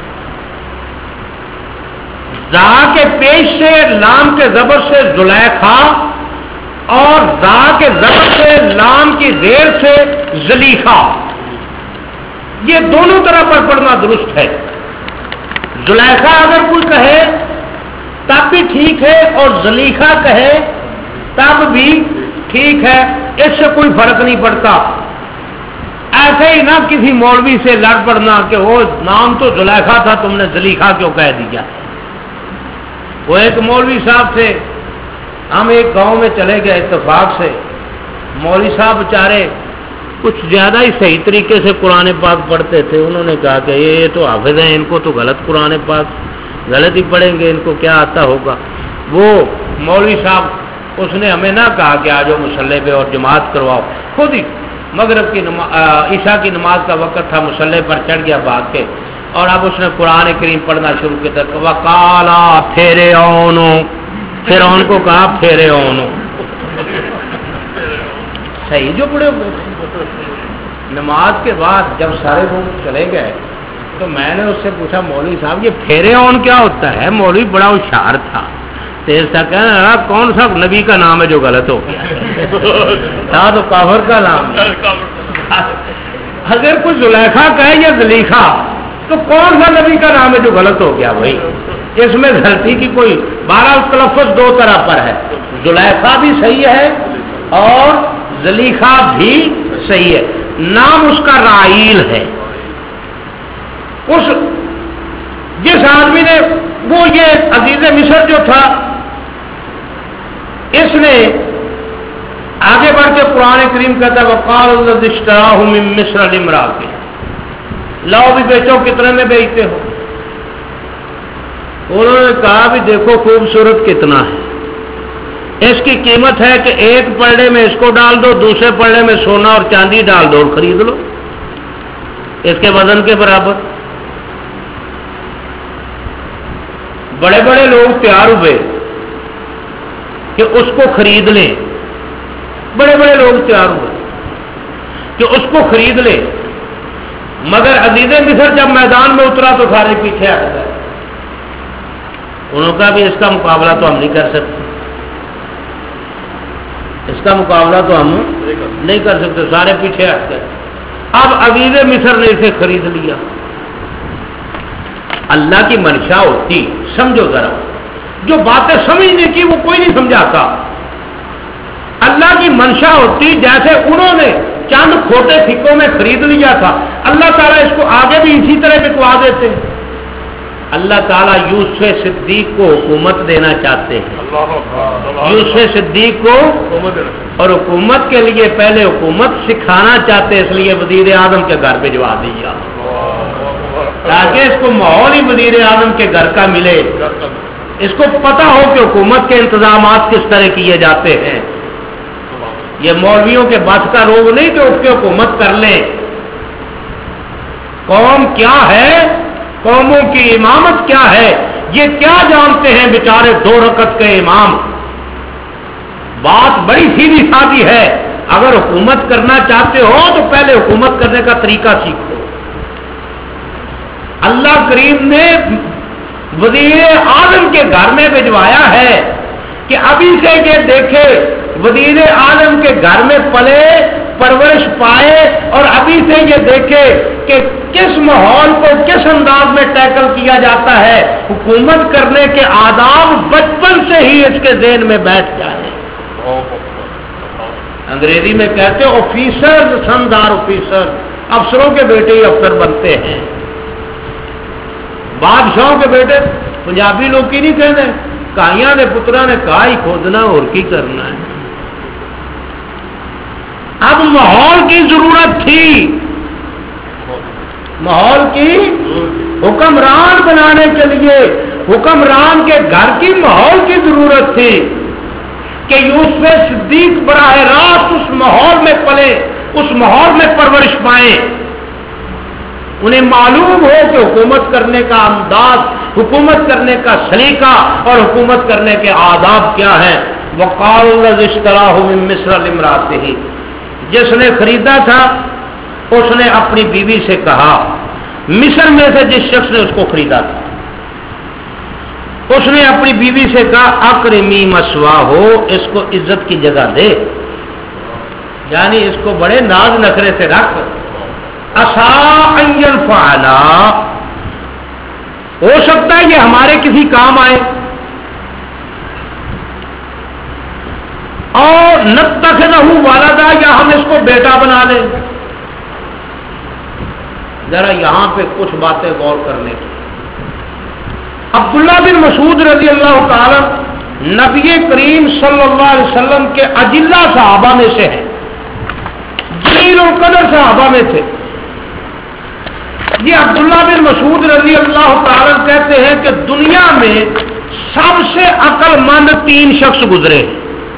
زا کے پیش سے, لام کے زبر سے زلیخا, اور زا کے زبر سے, لام کی زیر سے زلیخا. یہ دونوں طرح پر پڑھنا درست ہے. زلیخا اگر کوئی کہے تب بھی ٹھیک ہے, اور زلیخا کہے تب بھی ٹھیک ہے, اس سے کوئی فرق نہیں پڑتا. ایسے ہی نہ کسی مولوی سے لڑ پڑنا کہ وہ نام تو زلیخا تھا, تم نے زلیخا کیوں کہہ دیا. وہ ایک مولوی صاحب تھے, ہم ایک گاؤں میں چلے گئے اتفاق سے. مولوی صاحب بیچارے کچھ زیادہ ہی صحیح طریقے سے قرآن پاک پڑھتے تھے. انہوں نے کہا کہ یہ تو حافظ ہیں, ان کو تو غلط قرآن پاک غلط ہی پڑھیں گے, ان کو کیا آتا ہوگا. وہ مولوی صاحب اس نے ہمیں نہ کہا کہ آجو مصلی پہ اور جماعت کرواؤ, خود ہی مغرب کی نماز, عشاء کی نماز کا وقت تھا, مصلی پر چڑھ گیا بھاگ کے, اور اب اس نے قرآن کریم پڑھنا شروع کیا. وقالا پھیرے اونو, پھر ان کو کہا پھیرے اونو, صحیح جو پڑے ہوئے. نماز کے بعد جب سارے لوگ چلے گئے تو میں نے اس سے پوچھا مولوی صاحب یہ پھیرے اون کیا ہوتا ہے. مولوی بڑا ہوشیار تھا, تیز تھا, کہنے لگا کون سا نبی کا نام ہے جو غلط ہو گیا تھا, تو کافر کا نام. اگر کوئی زلیخا کہے یا زلیخا تو کون سا نبی کا نام ہے جو غلط ہو گیا بھائی؟ اس میں غلطی کی کوئی بہرحال تلفظ دو طرح پر ہے، زلیخا بھی صحیح ہے اور زلیخا بھی صحیح ہے، نام اس کا رائیل ہے۔ اس جس آدمی نے وہ یہ عزیز مصر جو تھا، اس نے آگے بڑھ کے قرآن کریم کہتا ہے وقال الذی اشتراہ من مصر لامرأتہ، لاؤ بھی بیچو، کتنے میں بیچتے ہو؟ انہوں نے کہا بھی دیکھو خوبصورت کتنا ہے، اس کی قیمت ہے کہ ایک پلڑے میں اس کو ڈال دو، دوسرے پلڑے میں سونا اور چاندی ڈال دو اور خرید لو اس کے وزن کے برابر۔ بڑے بڑے لوگ تیار ہوئے کہ اس کو خرید لیں، بڑے بڑے لوگ تیار ہوئے کہ اس کو خرید لیں، مگر عزیز مصر جب میدان میں اترا تو سارے پیچھے ہٹ گئے۔ انہوں نے کہا بھی اس کا مقابلہ تو ہم نہیں کر سکتے، اس کا مقابلہ تو ہم نہیں کر سکتے، سارے پیچھے ہٹ گئے۔ اب عزیز مصر نے اسے خرید لیا۔ اللہ کی منشا ہوتی، سمجھو ذرا، جو باتیں سمجھنے کی وہ کوئی نہیں سمجھاتا۔ اللہ کی منشا ہوتی جیسے انہوں نے چند کھوٹے سکوں میں خرید لیا تھا، اللہ تعالیٰ اس کو آگے بھی اسی طرح بکوا دیتے۔ اللہ تعالیٰ یوسف صدیق کو حکومت دینا چاہتے ہیں، یوسف صدیق کو اور حکومت کے لیے پہلے حکومت سکھانا چاہتے، اس لیے وزیر اعظم کے گھر بھجوا دیا تاکہ اس کو ماحول ہی وزیر اعظم کے گھر کا ملے، اس کو پتا ہو کہ حکومت کے انتظامات کس طرح کیے جاتے ہیں۔ یہ مولویوں کے بس کا روگ نہیں کہ اس کی حکومت کر لیں۔ قوم کیا ہے، قوموں کی امامت کیا ہے، یہ کیا جانتے ہیں بیچارے دو رکعت کے امام۔ بات بڑی سیدھی سادی ہے، اگر حکومت کرنا چاہتے ہو تو پہلے حکومت کرنے کا طریقہ سیکھو۔ اللہ کریم نے وزیر اعظم کے گھر میں بھجوایا ہے کہ ابھی سے یہ دیکھے وزیر اعظم کے گھر میں پلے پرورش پائے، اور ابھی سے یہ دیکھے کہ کس ماحول کو کس انداز میں ٹیکل کیا جاتا ہے، حکومت کرنے کے آداب بچپن سے ہی اس کے ذہن میں بیٹھ جائے۔ انگریزی میں کہتے ہیں آفیسر سندار آفیسر، افسروں کے بیٹے ہی افسر بنتے ہیں، بادشاہوں کے بیٹے۔ پنجابی لوگ کی نہیں کہتے کائیاں نے پترا نے کہا ہی کھودنا اور کی کرنا ہے۔ اب ماحول کی ضرورت تھی، ماحول کی حکمران بنانے کے لیے حکمران کے گھر کی ماحول کی ضرورت تھی کہ یوسف صدیق براہ راست اس ماحول میں پلے، اس ماحول میں پرورش پائیں، انہیں معلوم ہو کہ حکومت کرنے کا انداز، حکومت کرنے کا سلیقہ اور حکومت کرنے کے آداب کیا ہیں۔ وقال الذی اشتراہ من مصر لامرأتہ، جس نے خریدا تھا اس نے اپنی بیوی سے کہا، مصر میں سے جس شخص نے اس کو خریدا تھا اس نے اپنی بیوی سے کہا اکرمی مثواہ ہو، اس کو عزت کی جگہ دے، یعنی اس کو بڑے ناز نخرے سے رکھ، عسیٰ ان ینفعنا، ہو سکتا ہے یہ ہمارے کسی کام آئے، اور نتخذہ ولدا، یا ہم اس کو بیٹا بنا لیں۔ ذرا یہاں پہ کچھ باتیں غور کرنے کی۔ عبداللہ بن مسعود رضی اللہ تعالی نبی کریم صلی اللہ علیہ وسلم کے اجلہ صحابہ میں سے ہیں، جلیل القدر صحابہ میں تھے۔ یہ عبداللہ بن مسعود رضی اللہ تعالی کہتے ہیں کہ دنیا میں سب سے عقل مند تین شخص گزرے ہیں،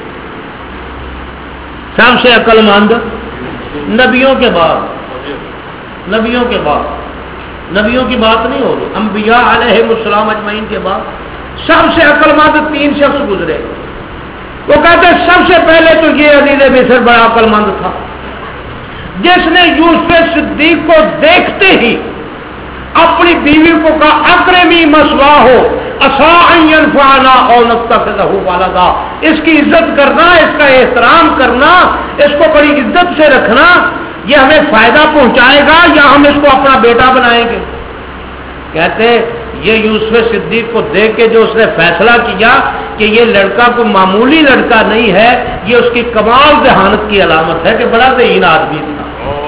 سب سے عقل مند نبیوں کے بعد، نبیوں کے بعد، نبیوں کی بات نہیں ہو رہی، انبیاء علیہ السلام اجمعین کے بعد سب سے عقل مند تین شخص گزرے۔ وہ کہتے ہیں سب سے پہلے تو یہ عزیز مصر بڑا عقل مند تھا، جس نے یوسف صدیق کو دیکھتے ہی اپنی بیوی کو کہا اکرمی مثواہ ہو، عسیٰ ان ینفعنا او نتخذہ ولدا، اس کی عزت کرنا، اس کا احترام کرنا، اس کو بڑی عزت سے رکھنا، یہ ہمیں فائدہ پہنچائے گا یا ہم اس کو اپنا بیٹا بنائیں گے۔ کہتے یہ یوسف صدیق کو دیکھ کے جو اس نے فیصلہ کیا کہ یہ لڑکا کوئی معمولی لڑکا نہیں ہے، یہ اس کی کمال ذہانت کی علامت ہے کہ بڑا ذہین آدمی تھا،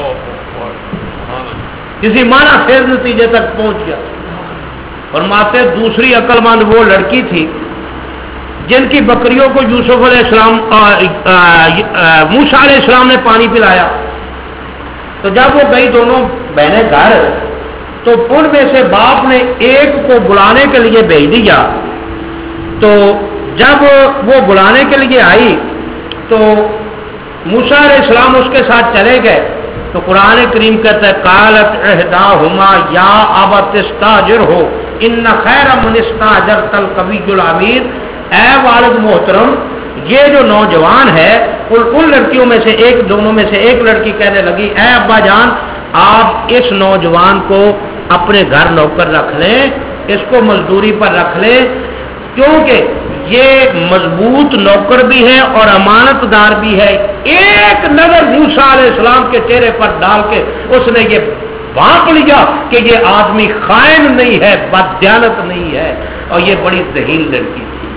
کسی معنی خیز نتیجے تک پہنچ گیا۔ فرماتے دوسری عقل مند وہ لڑکی تھی جن کی بکریوں کو یوسف علیہ السلام موسیٰ علیہ السلام نے پانی پلایا، تو جب وہ گئی دونوں بہنیں گھر، تو ان میں سے باپ نے ایک کو بلانے کے لیے بھیج دیا، تو جب وہ بلانے کے لیے آئی تو موسیٰ علیہ السلام اس کے ساتھ چلے گئے، تو قرآن کریم کہتا ہے قالت احداہما یا ابت استاجرہ ان خیر من استاجرت القوی الامین، اے والد محترم یہ جو نوجوان ہے، ان لڑکیوں میں سے ایک دونوں میں سے ایک لڑکی کہنے لگی اے ابا جان آپ اس نوجوان کو اپنے گھر نوکر رکھ لیں، اس کو مزدوری پر رکھ لیں، کیونکہ یہ مضبوط نوکر بھی ہے اور امانت دار بھی ہے۔ ایک نظر موسیٰ علیہ السلام کے چہرے پر ڈال کے اس نے یہ بھانپ لیا کہ یہ آدمی خائن نہیں ہے، بددیانت نہیں ہے، اور یہ بڑی ذہین لڑکی تھی،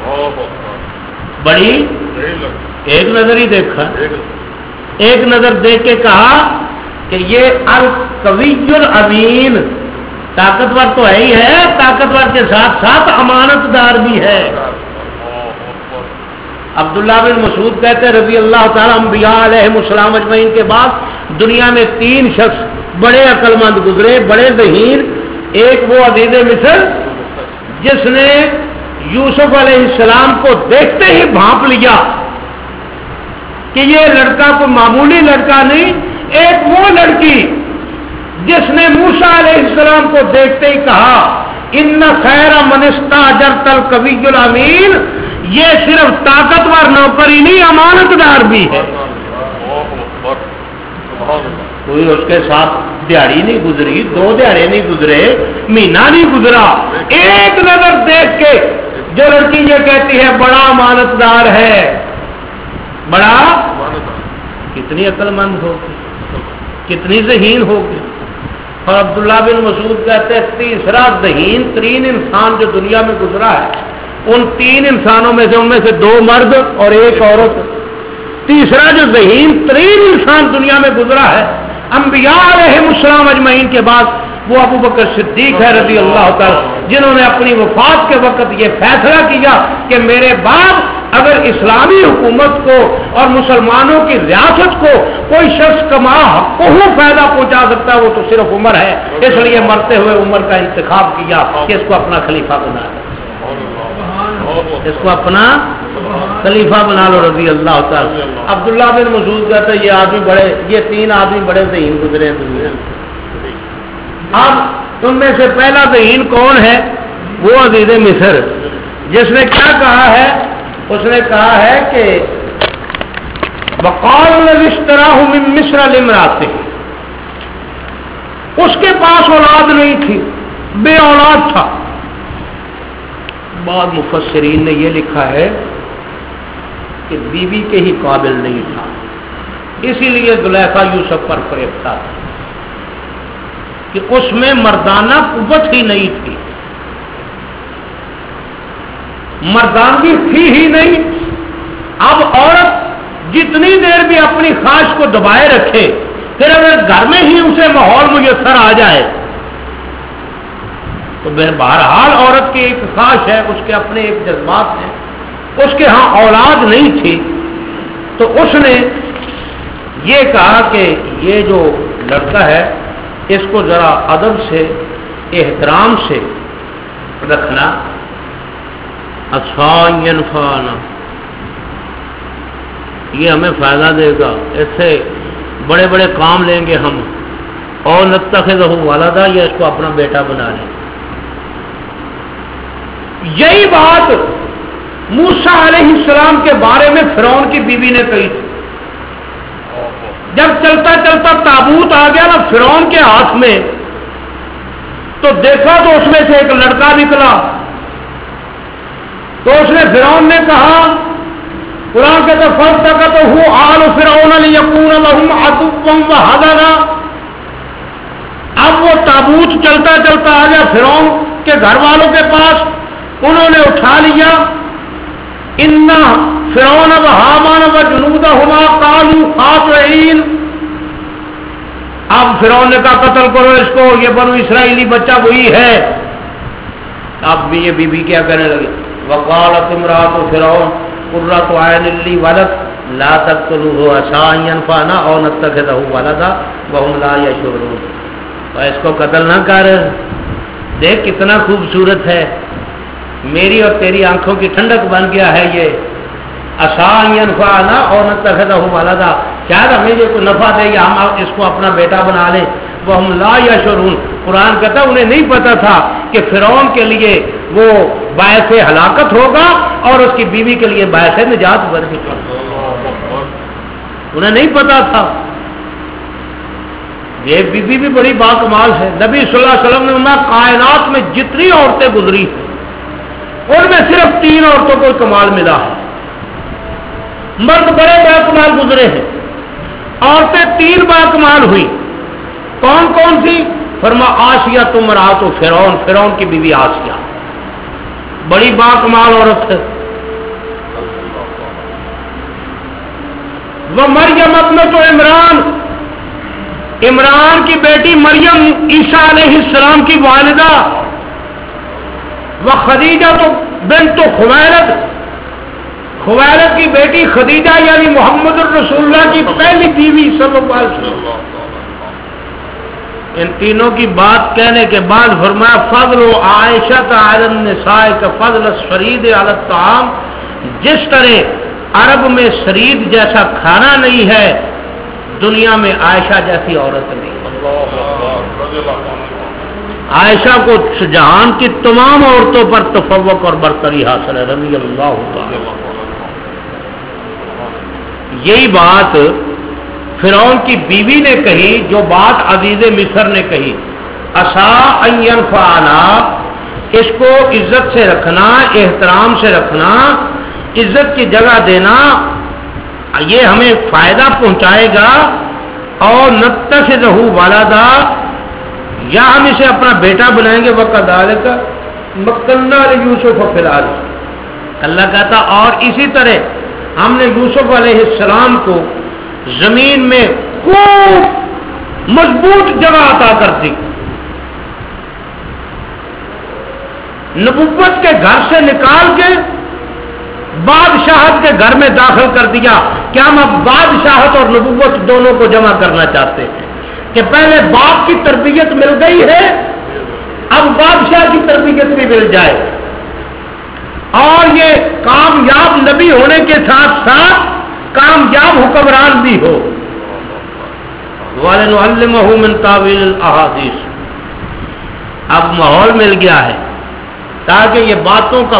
بڑی ایک نظر ہی دیکھا، ایک نظر دیکھ کے کہا کہ یہ القوی الامین، طاقتور تو ہے ہی ہے، طاقتور کے ساتھ ساتھ امانت دار بھی ہے۔ عبداللہ بن مسعود کہتے ہیں رضی اللہ تعالیٰ انبیاء علیہ السلام اجمعین کے بعد دنیا میں تین شخص بڑے عقل مند گزرے، بڑے ذہین۔ ایک وہ عزیز مصر جس نے یوسف علیہ السلام کو دیکھتے ہی بھانپ لیا کہ یہ لڑکا کوئی معمولی لڑکا نہیں، ایک وہ لڑکی جس نے موسیٰ علیہ السلام کو دیکھتے ہی کہا ان خیر من استاجرت القوی الامین، یہ صرف طاقتور نوکر ہی نہیں امانت دار بھی ہے۔ کوئی اس کے ساتھ دیہڑی نہیں گزری، دو دیہڑے نہیں گزرے، مہینہ نہیں گزرا، ایک نظر دیکھ کے جو لڑکی یہ کہتی ہے بڑا امانت دار ہے، بڑا کتنی عقل مند ہوگی، کتنی ذہین ہوگی۔ اور عبداللہ بن مسعود کہتے ہیں تیسرا ذہین ترین انسان جو دنیا میں گزرا ہے، ان تین انسانوں میں سے ان میں سے دو مرد اور ایک عورت، تیسرا جو ذہین ترین انسان دنیا میں گزرا ہے انبیاء علیہ السلام اجمعین کے بعد، وہ ابو بکر صدیق ہے رضی اللہ تعالی، جنہوں نے اپنی وفات کے وقت یہ فیصلہ کیا کہ میرے باپ اگر اسلامی حکومت کو اور مسلمانوں کی ریاست کو کوئی شخص کما کو فائدہ پہنچا سکتا ہے وہ تو صرف عمر ہے، اس لیے مرتے ہوئے عمر کا انتخاب کیا کہ اس کو اپنا خلیفہ بنا لو، اس کو اپنا خلیفہ بنا لو رضی اللہ تعالی۔ عبداللہ بن مسعود کہتے ہیں یہ آدمی بڑے یہ تین آدمی بڑے ذہین گزرے ہیں دنیا میں۔ اب ان میں سے پہلا ذہین کون ہے؟ وہ عزیز مصر جس نے کیا کہا ہے؟ اس نے کہا ہے کہ وقال الذی اشتراہ من مصر لامرأته، اس کے پاس اولاد نہیں تھی، بے اولاد تھا۔ بعض مفسرین نے یہ لکھا ہے کہ بیوی کے ہی قابل نہیں تھا، اسی لیے زلیخا یوسف پر فریفتہ تھا کہ اس میں مردانہ قوت ہی نہیں تھی، مردانگی تھی ہی نہیں۔ اب عورت جتنی دیر بھی اپنی خواہش کو دبائے رکھے، پھر اگر گھر میں ہی اسے ماحول میسر آ جائے تو بہرحال عورت کی ایک خواہش ہے، اس کے اپنے ایک جذبات ہیں، اس کے ہاں اولاد نہیں تھی، تو اس نے یہ کہا کہ یہ جو لڑکا ہے اس کو ذرا ادب سے احترام سے رکھنا، اچھا ینفعنا، یہ ہمیں فائدہ دے گا، اس سے بڑے بڑے کام لیں گے ہم، اور نتخذہ ولدا، یہ اس کو اپنا بیٹا بنا لیں۔ یہی بات موسیٰ علیہ السلام کے بارے میں فرعون کی بیوی نے کہی تھی۔ جب چلتا چلتا تابوت آ گیا نا فرعون کے ہاتھ میں، تو دیکھا تو اس میں سے ایک لڑکا نکلا، تو اس نے فرعون نے کہا، قرآن کے تو فرض کا تو ہو آل فرعون لیکون لہم عدوا وحزنا، اب وہ تابوت چلتا چلتا آ گیا فرعون کے گھر والوں کے پاس، انہوں نے اٹھا لیا، انا فرعون و حامان و جنودہما قالوا خاطئین، اب فرعون نے کہا قتل کرو اس کو، یہ بنو اسرائیلی بچہ وہی ہے۔ اب بھی یہ بی بی کیا کرنے لگے، وقالت امرأۃ فرعون قرۃ عین لی ولد لا تقتلوه عسى ان ينفعنا او نتخذه ولدا وهم لا يشعرون، اس کو قتل نہ کر، دیکھ کتنا خوبصورت ہے، میری اور تیری آنکھوں کی ٹھنڈک بن گیا ہے یہ، عسى ان ينفعنا او نتخذه ولدا، شاید ہمیں یہ کوئی نفع دے یا ہم اس کو اپنا بیٹا بنا لیں، وهم لا يشعرون، قرآن کہتا ہے انہیں نہیں پتا تھا کہ فرعون کے لیے وہ باعث ہلاکت ہوگا اور اس کی بیوی کے لیے باعث نجات بن گئی، انہیں نہیں پتا تھا۔ یہ بی بی بھی بڑی باکمال ہے، نبی صلی اللہ علیہ وسلم نے کائنات میں جتنی عورتیں گزری ان میں صرف تین عورتوں کو کمال ملا ہے، مرد بڑے باکمال گزرے ہیں، عورتیں تین باکمال ہوئی، کون کون سی؟ فرما آسیہ تم رات و فرعون، فرعون کی بیوی آسیہ بڑی باکمال عورت ہے، وہ مریم ابنۃ عمران، عمران کی بیٹی مریم عیسیٰ علیہ السلام کی والدہ، وہ خدیجہ تو بنت خویلد، خویلد کی بیٹی خدیجہ یعنی محمد الرسول اللہ کی پہلی بیوی صلی اللہ علیہ وسلم۔ ان تینوں کی بات کہنے کے بعد فرمایا فضل و عائشہ علی النساء کا فضل السرید علی الطعام، جس طرح عرب میں سرید جیسا کھانا نہیں ہے، دنیا میں عائشہ جیسی عورت نہیں۔ عائشہ کو جہان کی تمام عورتوں پر تفوق اور برتری حاصل ہے رضی اللہ تعالی۔ یہی بات فرعون کی بیوی نے کہی، جو بات عزیز مصر نے کہی، عسیٰ ان ینفعنا، اس کو عزت سے رکھنا، احترام سے رکھنا، عزت کی جگہ دینا، یہ ہمیں فائدہ پہنچائے گا، اور نتخذہ ولدا، یا ہم اسے اپنا بیٹا بنائیں گے، وکذالک مکننا لیوسف فی الارض، اللہ کہتا اور اسی طرح ہم نے یوسف علیہ السلام کو زمین میں خوب مضبوط جگہ عطا کر دی، نبوت کے گھر سے نکال کے بادشاہت کے گھر میں داخل کر دیا کہ ہم اب بادشاہت اور نبوت دونوں کو جمع کرنا چاہتے ہیں، کہ پہلے باپ کی تربیت مل گئی ہے، اب بادشاہ کی تربیت بھی مل جائے، اور یہ کامیاب نبی ہونے کے ساتھ ساتھ کامیاب حکمران بھی ہو۔ وَلَنُعَلِّمَهُ مِن تَأْوِيلِ الْأَحَادِيثِ، اب ماحول مل گیا ہے تاکہ یہ باتوں کا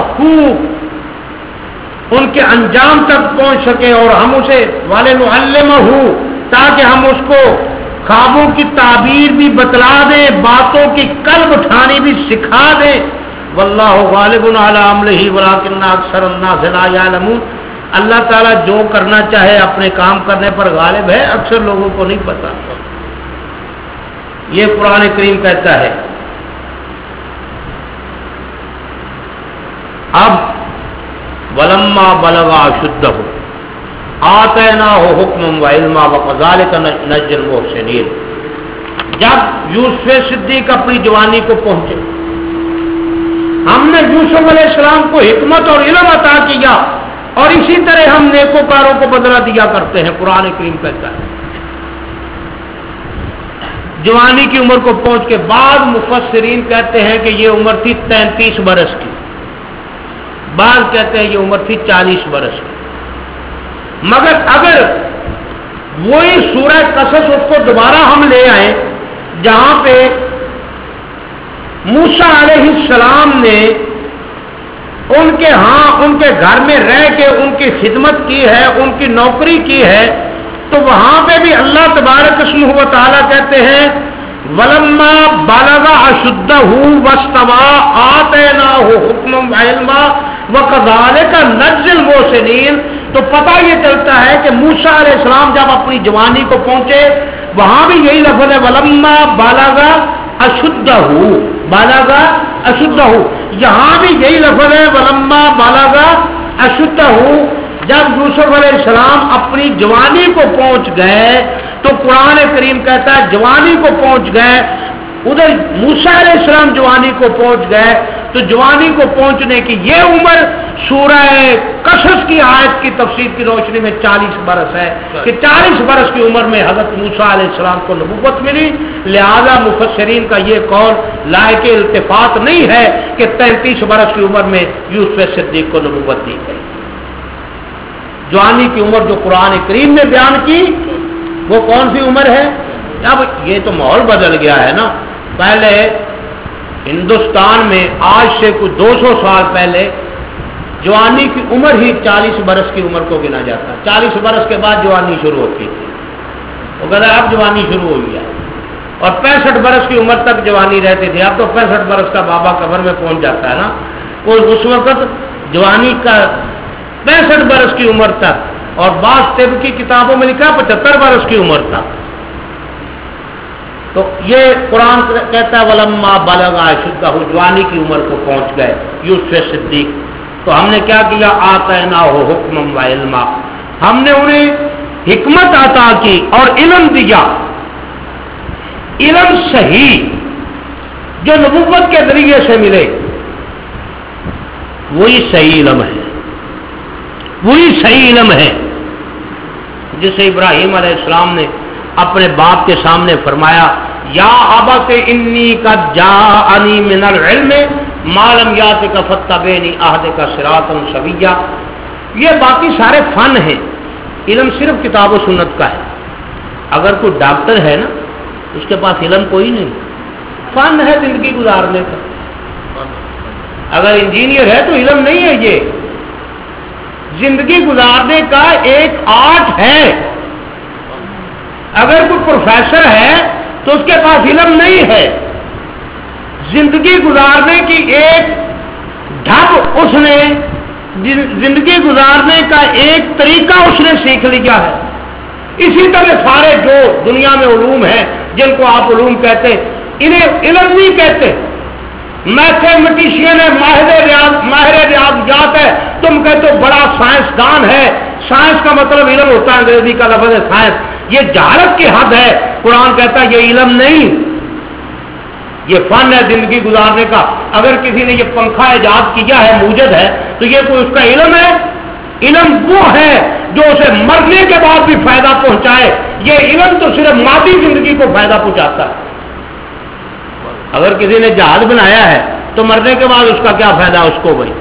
خوب ان کے انجام تک پہنچ سکے، اور ہم اسے وَلَنُعَلِّمَهُ، تاکہ ہم اس کو خوابوں کی تعبیر بھی بتلا دیں، باتوں کی قلب اٹھانی بھی سکھا دیں۔ واللہ غالب علی امرہ ولکن اکثر الناس لا یعلمون، اللہ تعالیٰ جو کرنا چاہے اپنے کام کرنے پر غالب ہے، اکثر لوگوں کو نہیں پتا، یہ قرآن کریم کہتا ہے۔ اب ولما بلغ اشدہ آتیناہ حکما وعلما وکذالک نجزی المحسنین، جب یوسف صدیق اپنی جوانی کو پہنچے، ہم نے یوسف علیہ السلام کو حکمت اور علم عطا کیا، اور اسی طرح ہم نیکوکاروں کو بدلہ دیا کرتے ہیں، قرآن کریم کہتا ہے۔ جوانی کی عمر کو پہنچ کے بعض مفسرین کہتے ہیں کہ یہ عمر تھی تینتیس برس کی، بعض کہتے ہیں یہ عمر تھی چالیس برس کی، مگر اگر وہی سورہ قصص اس کو دوبارہ ہم لے آئیں جہاں پہ موسیٰ علیہ السلام نے ان کے ہاں ان کے گھر میں رہ کے ان کی خدمت کی ہے، ان کی نوکری کی ہے، تو وہاں پہ بھی اللہ تبارک اسمہ و تعالیٰ کہتے ہیں ولما بلغ اشدہ واستوى آتیناہ حکما وعلما وکذالک نجزی المحسنین۔ تو پتہ یہ چلتا ہے کہ موسیٰ علیہ السلام جب اپنی جوانی کو پہنچے، وہاں بھی یہی لفظ ہے ولما بلغ اشدہ بالغا اشدہ، یہاں بھی یہی لفظ ہے ولما بالغا اشدہ، جب یوسف علیہ السلام اپنی جوانی کو پہنچ گئے تو قرآن کریم کہتا ہے جوانی کو پہنچ گئے، ادھر موسیٰ علیہ السلام جوانی کو پہنچ گئے، تو جوانی کو پہنچنے کی یہ عمر سورہ قصص کی آیت کی تفسیر کی روشنی میں چالیس برس ہے کہ چالیس برس کی عمر میں حضرت موسیٰ علیہ السلام کو نبوت ملی، لہذا مفسرین کا یہ قول لائق التفات نہیں ہے کہ تینتیس برس کی عمر میں یوسف صدیق کو نبوت دی گئی۔ جوانی کی عمر جو قرآن کریم نے بیان کی وہ کون سی عمر ہے؟ اب یہ تو ماحول بدل گیا ہے نا، پہلے ہندوستان میں آج سے کچھ دو سو سال پہلے جوانی کی عمر ہی چالیس برس کی عمر کو گنا جاتا، چالیس برس کے بعد جوانی شروع ہوتی تھی، وہ کہتا ہے اب جوانی شروع ہو گیا، اور پینسٹھ برس کی عمر تک جوانی رہتی تھی، اب تو پینسٹھ برس کا بابا قبر میں پہنچ جاتا ہے نا، وہ اس وقت جوانی کا پینسٹھ برس کی عمر تک، اور بعض طب کی کتابوں میں لکھا پچہتر برس کی عمر تک۔ تو یہ قرآن کہتا ہے ولما بلغ اشدہ، جوانی کی عمر کو پہنچ گئے یوسف صدیق، تو ہم نے کیا کیا آتیناہ حکما و علما، ہم نے انہیں حکمت عطا کی اور علم دیا، علم صحیح جو نبوت کے ذریعے سے ملے وہی صحیح علم ہے، وہی صحیح علم ہے جسے ابراہیم علیہ السلام نے اپنے باپ کے سامنے فرمایا یا ابت انی قد جاءنی من العلم ما لم یاتک فاتبعنی اهدک صراطا سویا۔ یہ باقی سارے فن ہیں، علم صرف کتاب و سنت کا ہے۔ اگر کوئی ڈاکٹر ہے نا اس کے پاس علم کوئی نہیں، فن ہے زندگی گزارنے کا۔ اگر انجینئر ہے تو علم نہیں ہے، یہ زندگی گزارنے کا ایک آرٹ ہے۔ اگر کوئی پروفیسر ہے تو اس کے پاس علم نہیں ہے، زندگی گزارنے کی ایک ڈھب اس نے، زندگی گزارنے کا ایک طریقہ اس نے سیکھ لیا ہے۔ اسی طرح سارے جو دنیا میں علوم ہیں جن کو آپ علوم کہتے ہیں انہیں علم نہیں کہتے۔ میتھمیٹیشین ہے، ماہر ریاض ماہر ریاضیات ہے، تم کہتے ہو بڑا سائنسدان ہے، سائنس کا مطلب علم ہوتا ہے، انگریزی کا لفظ ہے سائنس، یہ جہالت کی حد ہے۔ قرآن کہتا ہے یہ علم نہیں، یہ فن ہے زندگی گزارنے کا۔ اگر کسی نے یہ پنکھا ایجاد کیا ہے، موجد ہے، تو یہ کوئی اس کا علم ہے؟ علم وہ ہے جو اسے مرنے کے بعد بھی فائدہ پہنچائے، یہ علم تو صرف مادی زندگی کو فائدہ پہنچاتا ہے۔ اگر کسی نے جہاز بنایا ہے تو مرنے کے بعد اس کا کیا فائدہ اس کو بھائی؟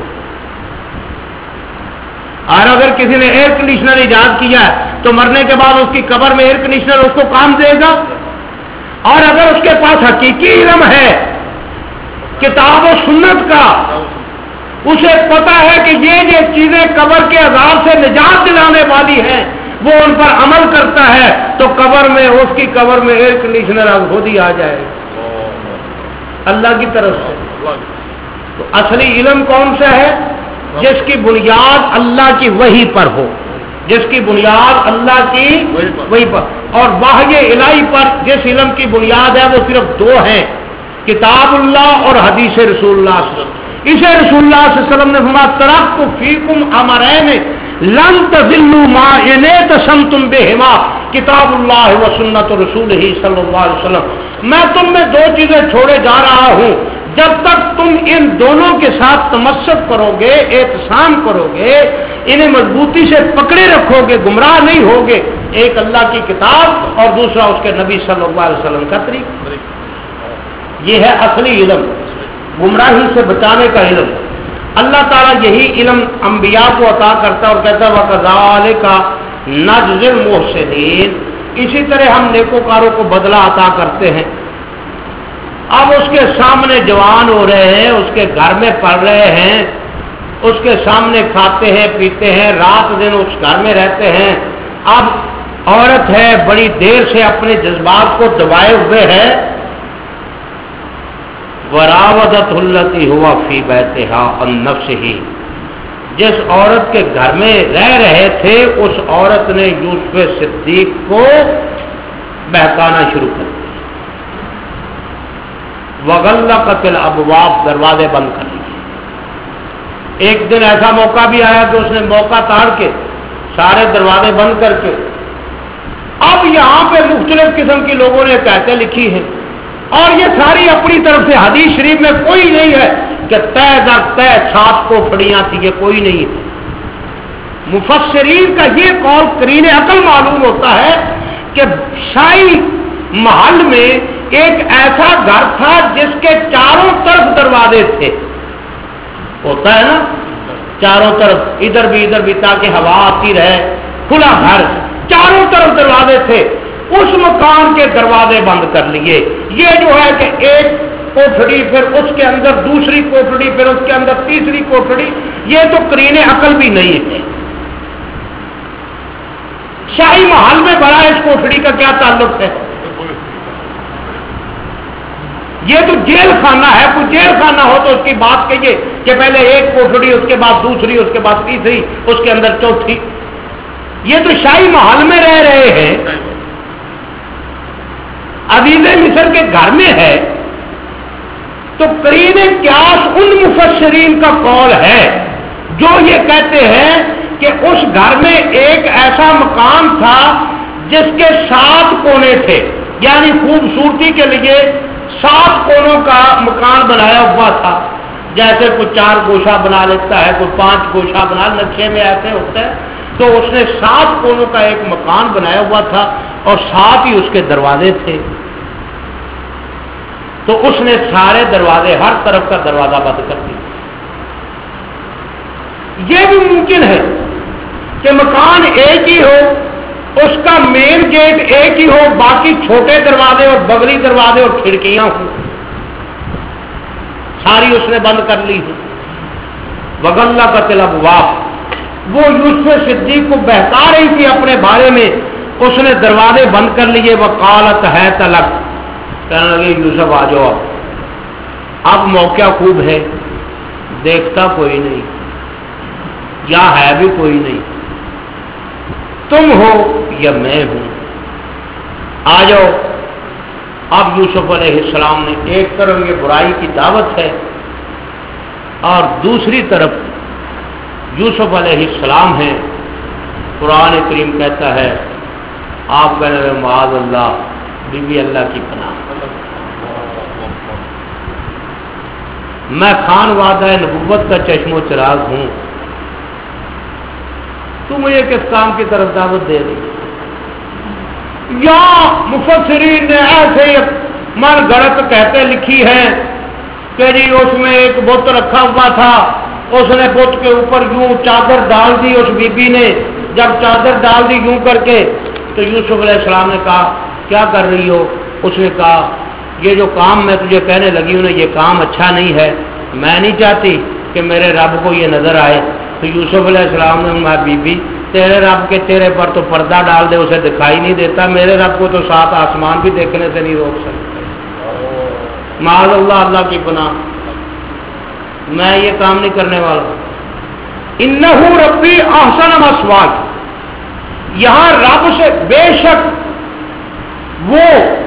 اور اگر کسی نے ایئر کنڈیشنر ایجاد کیا ہے تو مرنے کے بعد اس کی قبر میں ایئر کنڈیشنر اس کو کام دے گا؟ اور اگر اس کے پاس حقیقی علم ہے کتاب و سنت کا، اسے پتا ہے کہ یہ یہ چیزیں قبر کے عذاب سے نجات دلانے والی ہیں، وہ ان پر عمل کرتا ہے تو قبر میں اس کی قبر میں ایئر کنڈیشنر اب خود ہی آ جائے گا اللہ کی طرف سے۔ تو اصلی علم کون سا ہے؟ جس کی بنیاد اللہ کی وحی پر ہو، جس کی بنیاد اللہ کی وحی پر، اور وحی الہی پر جس علم کی بنیاد ہے وہ صرف دو ہیں، کتاب اللہ اور حدیث رسول اللہ صلی اللہ علیہ وسلم۔ اسے رسول اللہ صلی اللہ علیہ وسلم نے فرمایا ترکت فیکم امرین لن تضلوا ما ان تسمتم بہما کتاب اللہ و سنت رسولہ صلی اللہ علیہ وسلم۔ میں تم میں دو چیزیں چھوڑے جا رہا ہوں، جب تک تم ان دونوں کے ساتھ تمسک کرو گے، اعتصام کرو گے، انہیں مضبوطی سے پکڑے رکھو گے، گمراہ نہیں ہوگے۔ ایک اللہ کی کتاب اور دوسرا اس کے نبی صلی اللہ علیہ وسلم کا طریقہ۔ یہ ہے اصلی علم، گمراہی سے بچانے کا علم۔ اللہ تعالیٰ یہی علم انبیاء کو عطا کرتا ہے اور کہتا ہے وَكَذَلِكَ نَجْزِي الْمُحْسِنِينَ، اسی طرح ہم نیکوکاروں کو بدلہ عطا کرتے ہیں۔ اب اس کے سامنے جوان ہو رہے ہیں، اس کے گھر میں پڑھ رہے ہیں، اس کے سامنے کھاتے ہیں پیتے ہیں، رات دن اس گھر میں رہتے ہیں۔ اب عورت ہے بڑی دیر سے اپنے جذبات کو دبائے ہوئے ہے، وراودته التي هو في بيتها عن نفسه، جس عورت کے گھر میں رہ رہے تھے اس عورت نے یوسف صدیق کو بہکانا شروع کر دیا۔ وغلقت الابواب، دروازے بند کر لیے۔ ایک دن ایسا موقع بھی آیا کہ اس نے موقع تاڑ کے سارے دروازے بند کر کے، اب یہاں پہ مختلف قسم کی لوگوں نے کہتے لکھی ہیں، اور یہ ساری اپنی طرف سے، حدیث شریف میں کوئی نہیں ہے کہ طے در طے سات کو پھڑیاں تھی، یہ کوئی نہیں ہے۔ مفسرین کا یہ قول قرین عقل معلوم ہوتا ہے کہ شاہی محل میں ایک ایسا گھر تھا جس کے چاروں طرف دروازے تھے، ہوتا ہے نا چاروں طرف، ادھر بھی ادھر بھی، تاکہ ہوا آتی رہے، کھلا گھر، چاروں طرف دروازے تھے، اس مکان کے دروازے بند کر لیے۔ یہ جو ہے کہ ایک کوٹھڑی، پھر اس کے اندر دوسری کوٹھڑی، پھر اس کے اندر تیسری کوٹھڑی، یہ تو قرین عقل بھی نہیں ہے۔ شاہی محل میں بڑا اس کوٹھڑی کا کیا تعلق ہے؟ یہ تو جیل خانہ ہے، کوئی جیل خانہ ہو تو اس کی بات کہیے کہ پہلے ایک کوٹھڑی، اس کے بعد دوسری، اس کے بعد تیسری، اس کے اندر چوتھی۔ یہ تو شاہی محل میں رہ رہے ہیں، عزیز مصر کے گھر میں ہے، تو قرین قیاس ان مفسرین کا قول ہے جو یہ کہتے ہیں کہ اس گھر میں ایک ایسا مکان تھا جس کے سات کونے تھے، یعنی خوبصورتی کے لیے سات کونوں کا مکان بنایا ہوا تھا، جیسے کوئی چار گوشہ بنا لیتا ہے، کوئی پانچ گوشہ بنا، نقشے میں ایسے ہوتا ہے، تو اس نے سات کونوں کا ایک مکان بنایا ہوا تھا اور ساتھ ہی اس کے دروازے تھے، تو اس نے سارے دروازے، ہر طرف کا دروازہ بند کر دیا۔ یہ بھی ممکن ہے کہ مکان ایک ہی ہو، اس کا مین گیٹ ایک ہی ہو، باقی چھوٹے دروازے اور بغلی دروازے اور کھڑکیاں ہوں، ساری اس نے بند کر لی ہے۔ وغلقت الابواب، وہ یوسف صدیق کو بہکا رہی تھی اپنے بارے میں، اس نے دروازے بند کر لیے۔ وقالت حیت لک، کہنے لگے یوسف آ جاؤ، اب اب موقع خوب ہے، دیکھتا کوئی نہیں، یا ہے بھی کوئی نہیں، تم ہو یا میں ہوں، آ جاؤ۔ اب یوسف علیہ السلام نے ایک طرف یہ برائی کی دعوت ہے اور دوسری طرف یوسف علیہ السلام ہیں، قرآن کریم کہتا ہے، آپ کہنے لگے معاذ اللہ، بی بی اللہ کی پناہ، میں خان وعدہ نبوت کا چشم و چراغ ہوں، تو مجھے کس کام کی طرف دعوت دے رہی؟ یا مفسرین نے ایسے من گڑت کہتے لکھی ہے کہ جی اس میں ایک بت رکھا ہوا تھا، اس نے بت کے اوپر یوں چادر ڈال دی اس بی بی نے، جب چادر ڈال دی یوں کر کے تو یوسف علیہ السلام نے کہا کیا کر رہی ہو؟ اس نے کہا یہ جو کام میں تجھے کہنے لگی ہوں نا، یہ کام اچھا نہیں ہے، میں نہیں چاہتی کہ میرے رب کو یہ نظر آئے۔ تو یوسف علیہ السلام نے کہا بی بی تیرے رب کے چہرے پر تو پردہ ڈال دے، اسے دکھائی نہیں دیتا، میرے رب کو تو سات آسمان بھی دیکھنے سے نہیں روک سکتے، معاذ اللہ، اللہ کی پناہ، میں یہ کام نہیں کرنے والا۔ انہ ربی احسن مثواک، یہاں رب سے بے شک وہ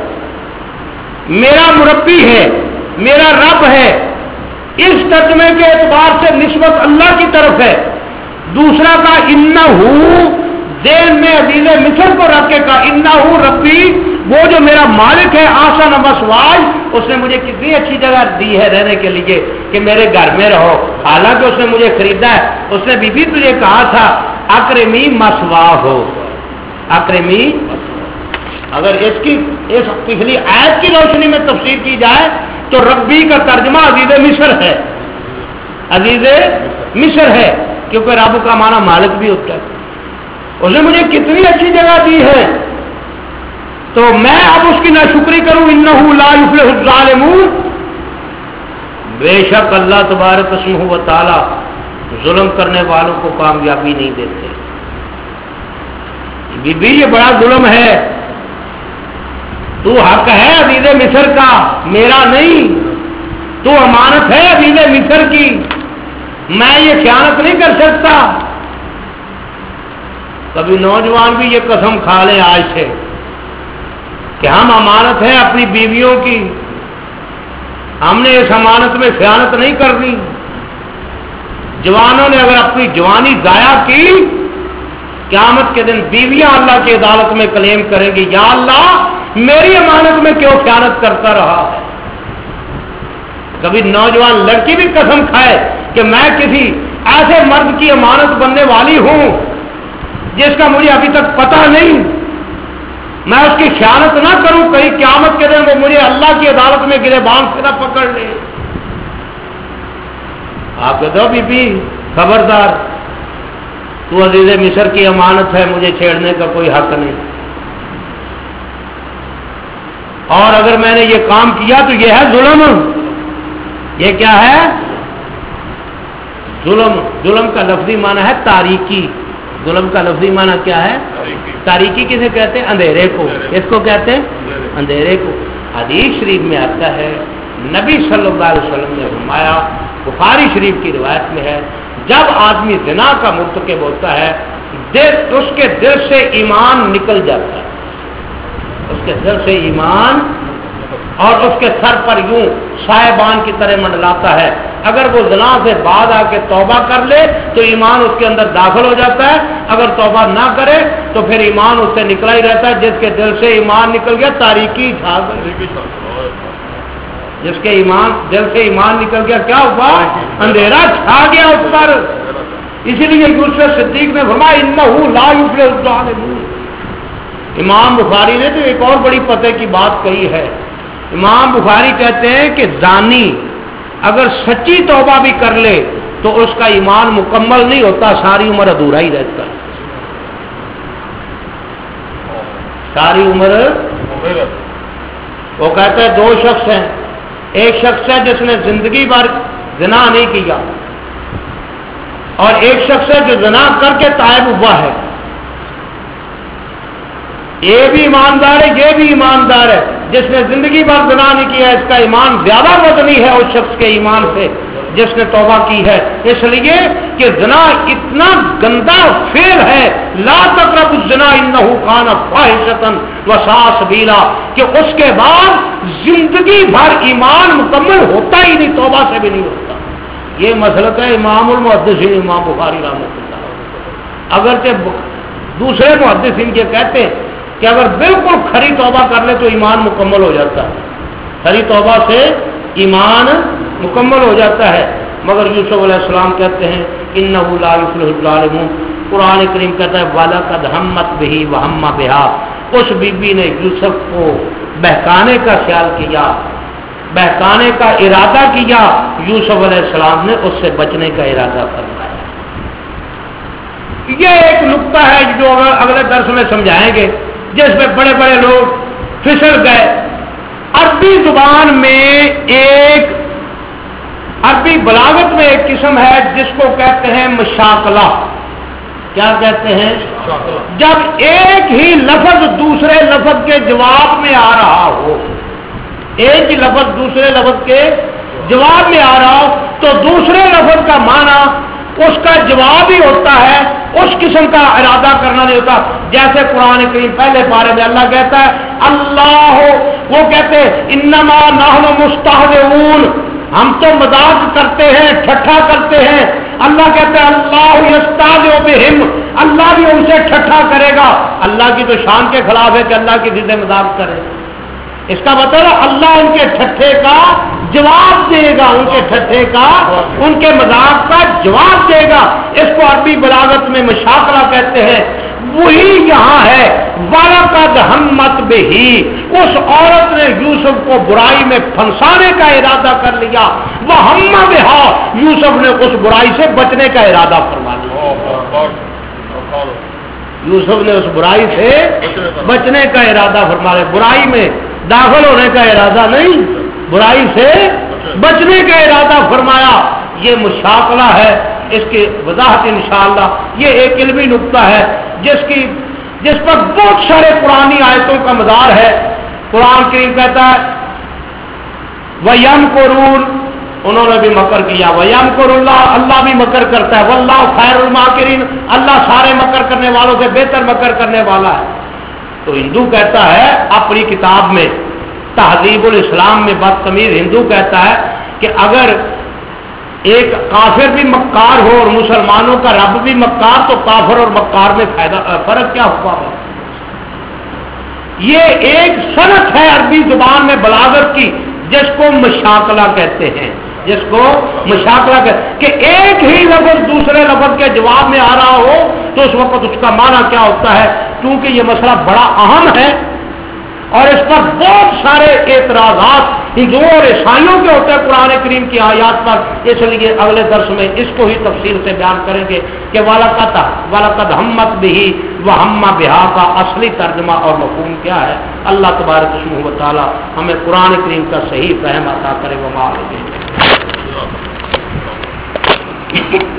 میرا مربی ہے، میرا رب ہے، اس ترجمے کے اعتبار سے نسبت اللہ کی طرف ہے۔ دوسرا کا انہ ذہن میں عزیز مصر کو رکھ کے کہا انہ ربی، وہ جو میرا مالک ہے، آسن مسواج، اس نے مجھے کتنی اچھی جگہ دی ہے رہنے کے لیے کہ میرے گھر میں رہو، حالانکہ اس نے مجھے خریدا ہے۔ اس نے بی بی تجھے کہا تھا اکرمی مسوا ہو، اکرمی، اگر اس کی اس پچھلی آیت کی روشنی میں تفسیر کی جائے تو ربی کا ترجمہ عزیز مصر ہے، عزیز مصر ہے، کیونکہ رب کا معنی مالک بھی ہوتا ہے۔ اس نے مجھے کتنی اچھی جگہ دی ہے تو میں اب اس کی ناشکری کروں؟ انہ لا یفلح الظالمون، بے شک اللہ تبارک اسمہ و تعالی ظلم کرنے والوں کو کامیابی نہیں دیتے۔ بی بی یہ بڑا ظلم ہے، تو حق ہے عزیز مصر کا، میرا نہیں، تو امانت ہے عزیز مصر کی، میں یہ خیانت نہیں کر سکتا۔ کبھی نوجوان بھی یہ قسم کھا لیں آج سے کہ ہم امانت ہیں اپنی بیویوں کی، ہم نے اس امانت میں خیانت نہیں کرنی. جوانوں نے اگر اپنی جوانی ضائع کی، قیامت کے دن بیویاں اللہ کی عدالت میں کلیم کریں گی، یا اللہ میری امانت میں کیوں خیانت کرتا رہا ہے. کبھی نوجوان لڑکی بھی قسم کھائے کہ میں کسی ایسے مرد کی امانت بننے والی ہوں جس کا مجھے ابھی تک پتہ نہیں، میں اس کی خیانت نہ کروں، کہیں قیامت کے دن وہ مجھے اللہ کی عدالت میں گریبان سے نہ پکڑ لے. آپ کہتے ہو بی بی خبردار، تو عزیز مصر کی امانت ہے، مجھے چھیڑنے کا کوئی حق نہیں، اور اگر میں نے یہ کام کیا تو یہ ہے ظلم. یہ کیا ہے؟ ظلم. ظلم کا لفظی معنی ہے تاریکی. ظلم کا لفظی معنی کیا ہے؟ تاریکی. کسے کہتے ہیں؟ اندھیرے کو. اس کو کہتے ہیں اندھیرے کو. حدیث شریف میں آتا ہے، نبی صلی اللہ علیہ وسلم نے فرمایا، بخاری شریف کی روایت میں ہے، جب آدمی زنا کا مرتکب ہوتا ہے دل اس کے دل سے ایمان نکل جاتا ہے، اس کے دل سے ایمان، اور اس کے سر پر یوں سائبان کی طرح منڈلاتا ہے. اگر وہ زنا سے بعد آ کے توبہ کر لے تو ایمان اس کے اندر داخل ہو جاتا ہے، اگر توبہ نہ کرے تو پھر ایمان اس سے نکلا ہی رہتا ہے. جس کے دل سے ایمان نکل گیا تاریکی چھا گئی. جس کے ایمان دل سے ایمان نکل گیا کیا ہوا؟ اندھیرا چھا گیا اس پر. اسی لیے یوسف صدیق نے فرمایا انہ لا یفلح الظالمون. امام بخاری نے تو ایک اور بڑی پتے کی بات کہی ہے. امام بخاری کہتے ہیں کہ زانی اگر سچی توبہ بھی کر لے تو اس کا ایمان مکمل نہیں ہوتا، ساری عمر ادھورا ہی رہتا ہے. ساری عمر. وہ کہتے ہیں دو شخص ہیں، ایک شخص ہے جس نے زندگی بھر زنا نہیں کیا، اور ایک شخص ہے جو زنا کر کے تائب ہوا ہے. یہ بھی ایماندار ہے، یہ بھی ایماندار ہے. جس نے زندگی بھر زنا نہیں کیا اس کا ایمان زیادہ وزنی ہے اس شخص کے ایمان سے جس نے توبہ کی ہے، اس لیے کہ زنا اتنا گندا فعل ہے، لا تقربوا الزنا انہ کان فاحشۃ وساء سبیلا، کہ اس کے بعد زندگی بھر ایمان مکمل ہوتا ہی نہیں، توبہ سے بھی نہیں ہوتا. یہ مسلک ہے امام المحدثین امام بخاری رحمۃ اللہ. اگرچہ دوسرے محدثین کے کہتے ہیں کہ اگر بالکل کھری توبہ کر لے تو ایمان مکمل ہو جاتا ہے، کھری توبہ سے ایمان مکمل ہو جاتا ہے. مگر یوسف علیہ السلام کہتے ہیں انہ لا یفلح الظالمون. قرآن کریم کہتا ہے وَلَقَدْ هَمَّتْ بِهِ وَهَمَّ بِهَا. اس بی بی نے یوسف کو بہکانے کا خیال کیا، بہکانے کا ارادہ کیا، یوسف علیہ السلام نے اس سے بچنے کا ارادہ فرمایا. یہ ایک نقطہ ہے جو اگلے درس میں سمجھائیں گے، جس میں بڑے بڑے لوگ پھسل گئے. عربی زبان میں ایک عربی بلاغت میں ایک قسم ہے جس کو کہتے ہیں مشاکلہ. کیا کہتے ہیں؟ جب ایک ہی لفظ دوسرے لفظ کے جواب میں آ رہا ہو، ایک ہی لفظ دوسرے لفظ کے جواب میں آ رہا ہو تو دوسرے لفظ کا معنی اس کا جواب ہی ہوتا ہے، اس قسم کا ارادہ کرنا نہیں ہوتا. جیسے قرآن کریم پہلے پارے میں اللہ کہتا ہے اللہ، وہ کہتے ہیں انما نحن مستہزئون، ہم تو مذاق کرتے ہیں، ٹھٹھا کرتے ہیں. اللہ کہتا ہے اللہ یستہزئ بہم، اللہ بھی ان سے ٹھٹھا کرے گا. اللہ کی تو شان کے خلاف ہے کہ اللہ کسی سے مذاق کرے. اس کا مطلب اللہ ان کے ٹھٹھے کا جواب دے گا، ان کے ٹھٹھے کا، ان کے مذاق کا جواب دے گا. اس کو عربی بلاغت میں مشاکلہ کہتے ہیں. وہی یہاں ہے وَلَقَدْ هَمَّتْ بِهِ، اس عورت نے یوسف کو برائی میں پھنسانے کا ارادہ کر لیا. وَهَمَّ بِهَا، یوسف نے اس برائی سے بچنے کا ارادہ فرما لیا. یوسف نے اس برائی سے بچنے کا ارادہ فرما لیا. برائی میں داخل ہونے کا ارادہ نہیں، برائی سے بچنے کا ارادہ فرمایا. یہ مشاکلہ ہے، اس کی وضاحت انشاءاللہ. یہ ایک علمی نقطہ ہے جس کی جس پر بہت سارے قرآنی آیتوں کا مدار ہے. قرآن کریم کہتا ہے وَيَمْكُرُونَ، انہوں نے بھی مکر کیا. وَيَمْكُرُ اللَّهُ، اللہ بھی مکر کرتا ہے. وَاللَّهُ خَيْرُ الْمَاكِرِينَ، اللہ سارے مکر کرنے والوں سے بہتر مکر کرنے والا ہے. تو ہندو کہتا ہے اپنی کتاب میں تہذیب الاسلام میں بدتمیز ہندو کہتا ہے کہ اگر ایک کافر بھی مکار ہو اور مسلمانوں کا رب بھی مکار تو کافر اور مکار میں فائدہ فرق کیا ہوا ہے؟ یہ ایک صنعت ہے عربی زبان میں بلاغت کی جس کو مشاکلہ کہتے ہیں، جس کو مشاکلہ کہتے کہ ایک ہی لفظ دوسرے لفظ کے جواب میں آ رہا ہو تو اس وقت اس کا معنی کیا ہوتا ہے؟ کیونکہ یہ مسئلہ بڑا اہم ہے اور اس پر بہت سارے اعتراضات ہندوؤں اور عیسائیوں کے ہوتے ہیں قرآن کریم کی آیات پر، اس لیے اگلے درس میں اس کو ہی تفصیل سے بیان کریں گے کہ وَلَقَدْ وَلَقَدْ هَمَّتْ بِهِ وَهَمَّ بِهَا کا اصلی ترجمہ اور مفہوم کیا ہے۔ اللہ تبارک و تعالی ہمیں قرآن کریم کا صحیح فہم عطا کرے۔ وما علیہ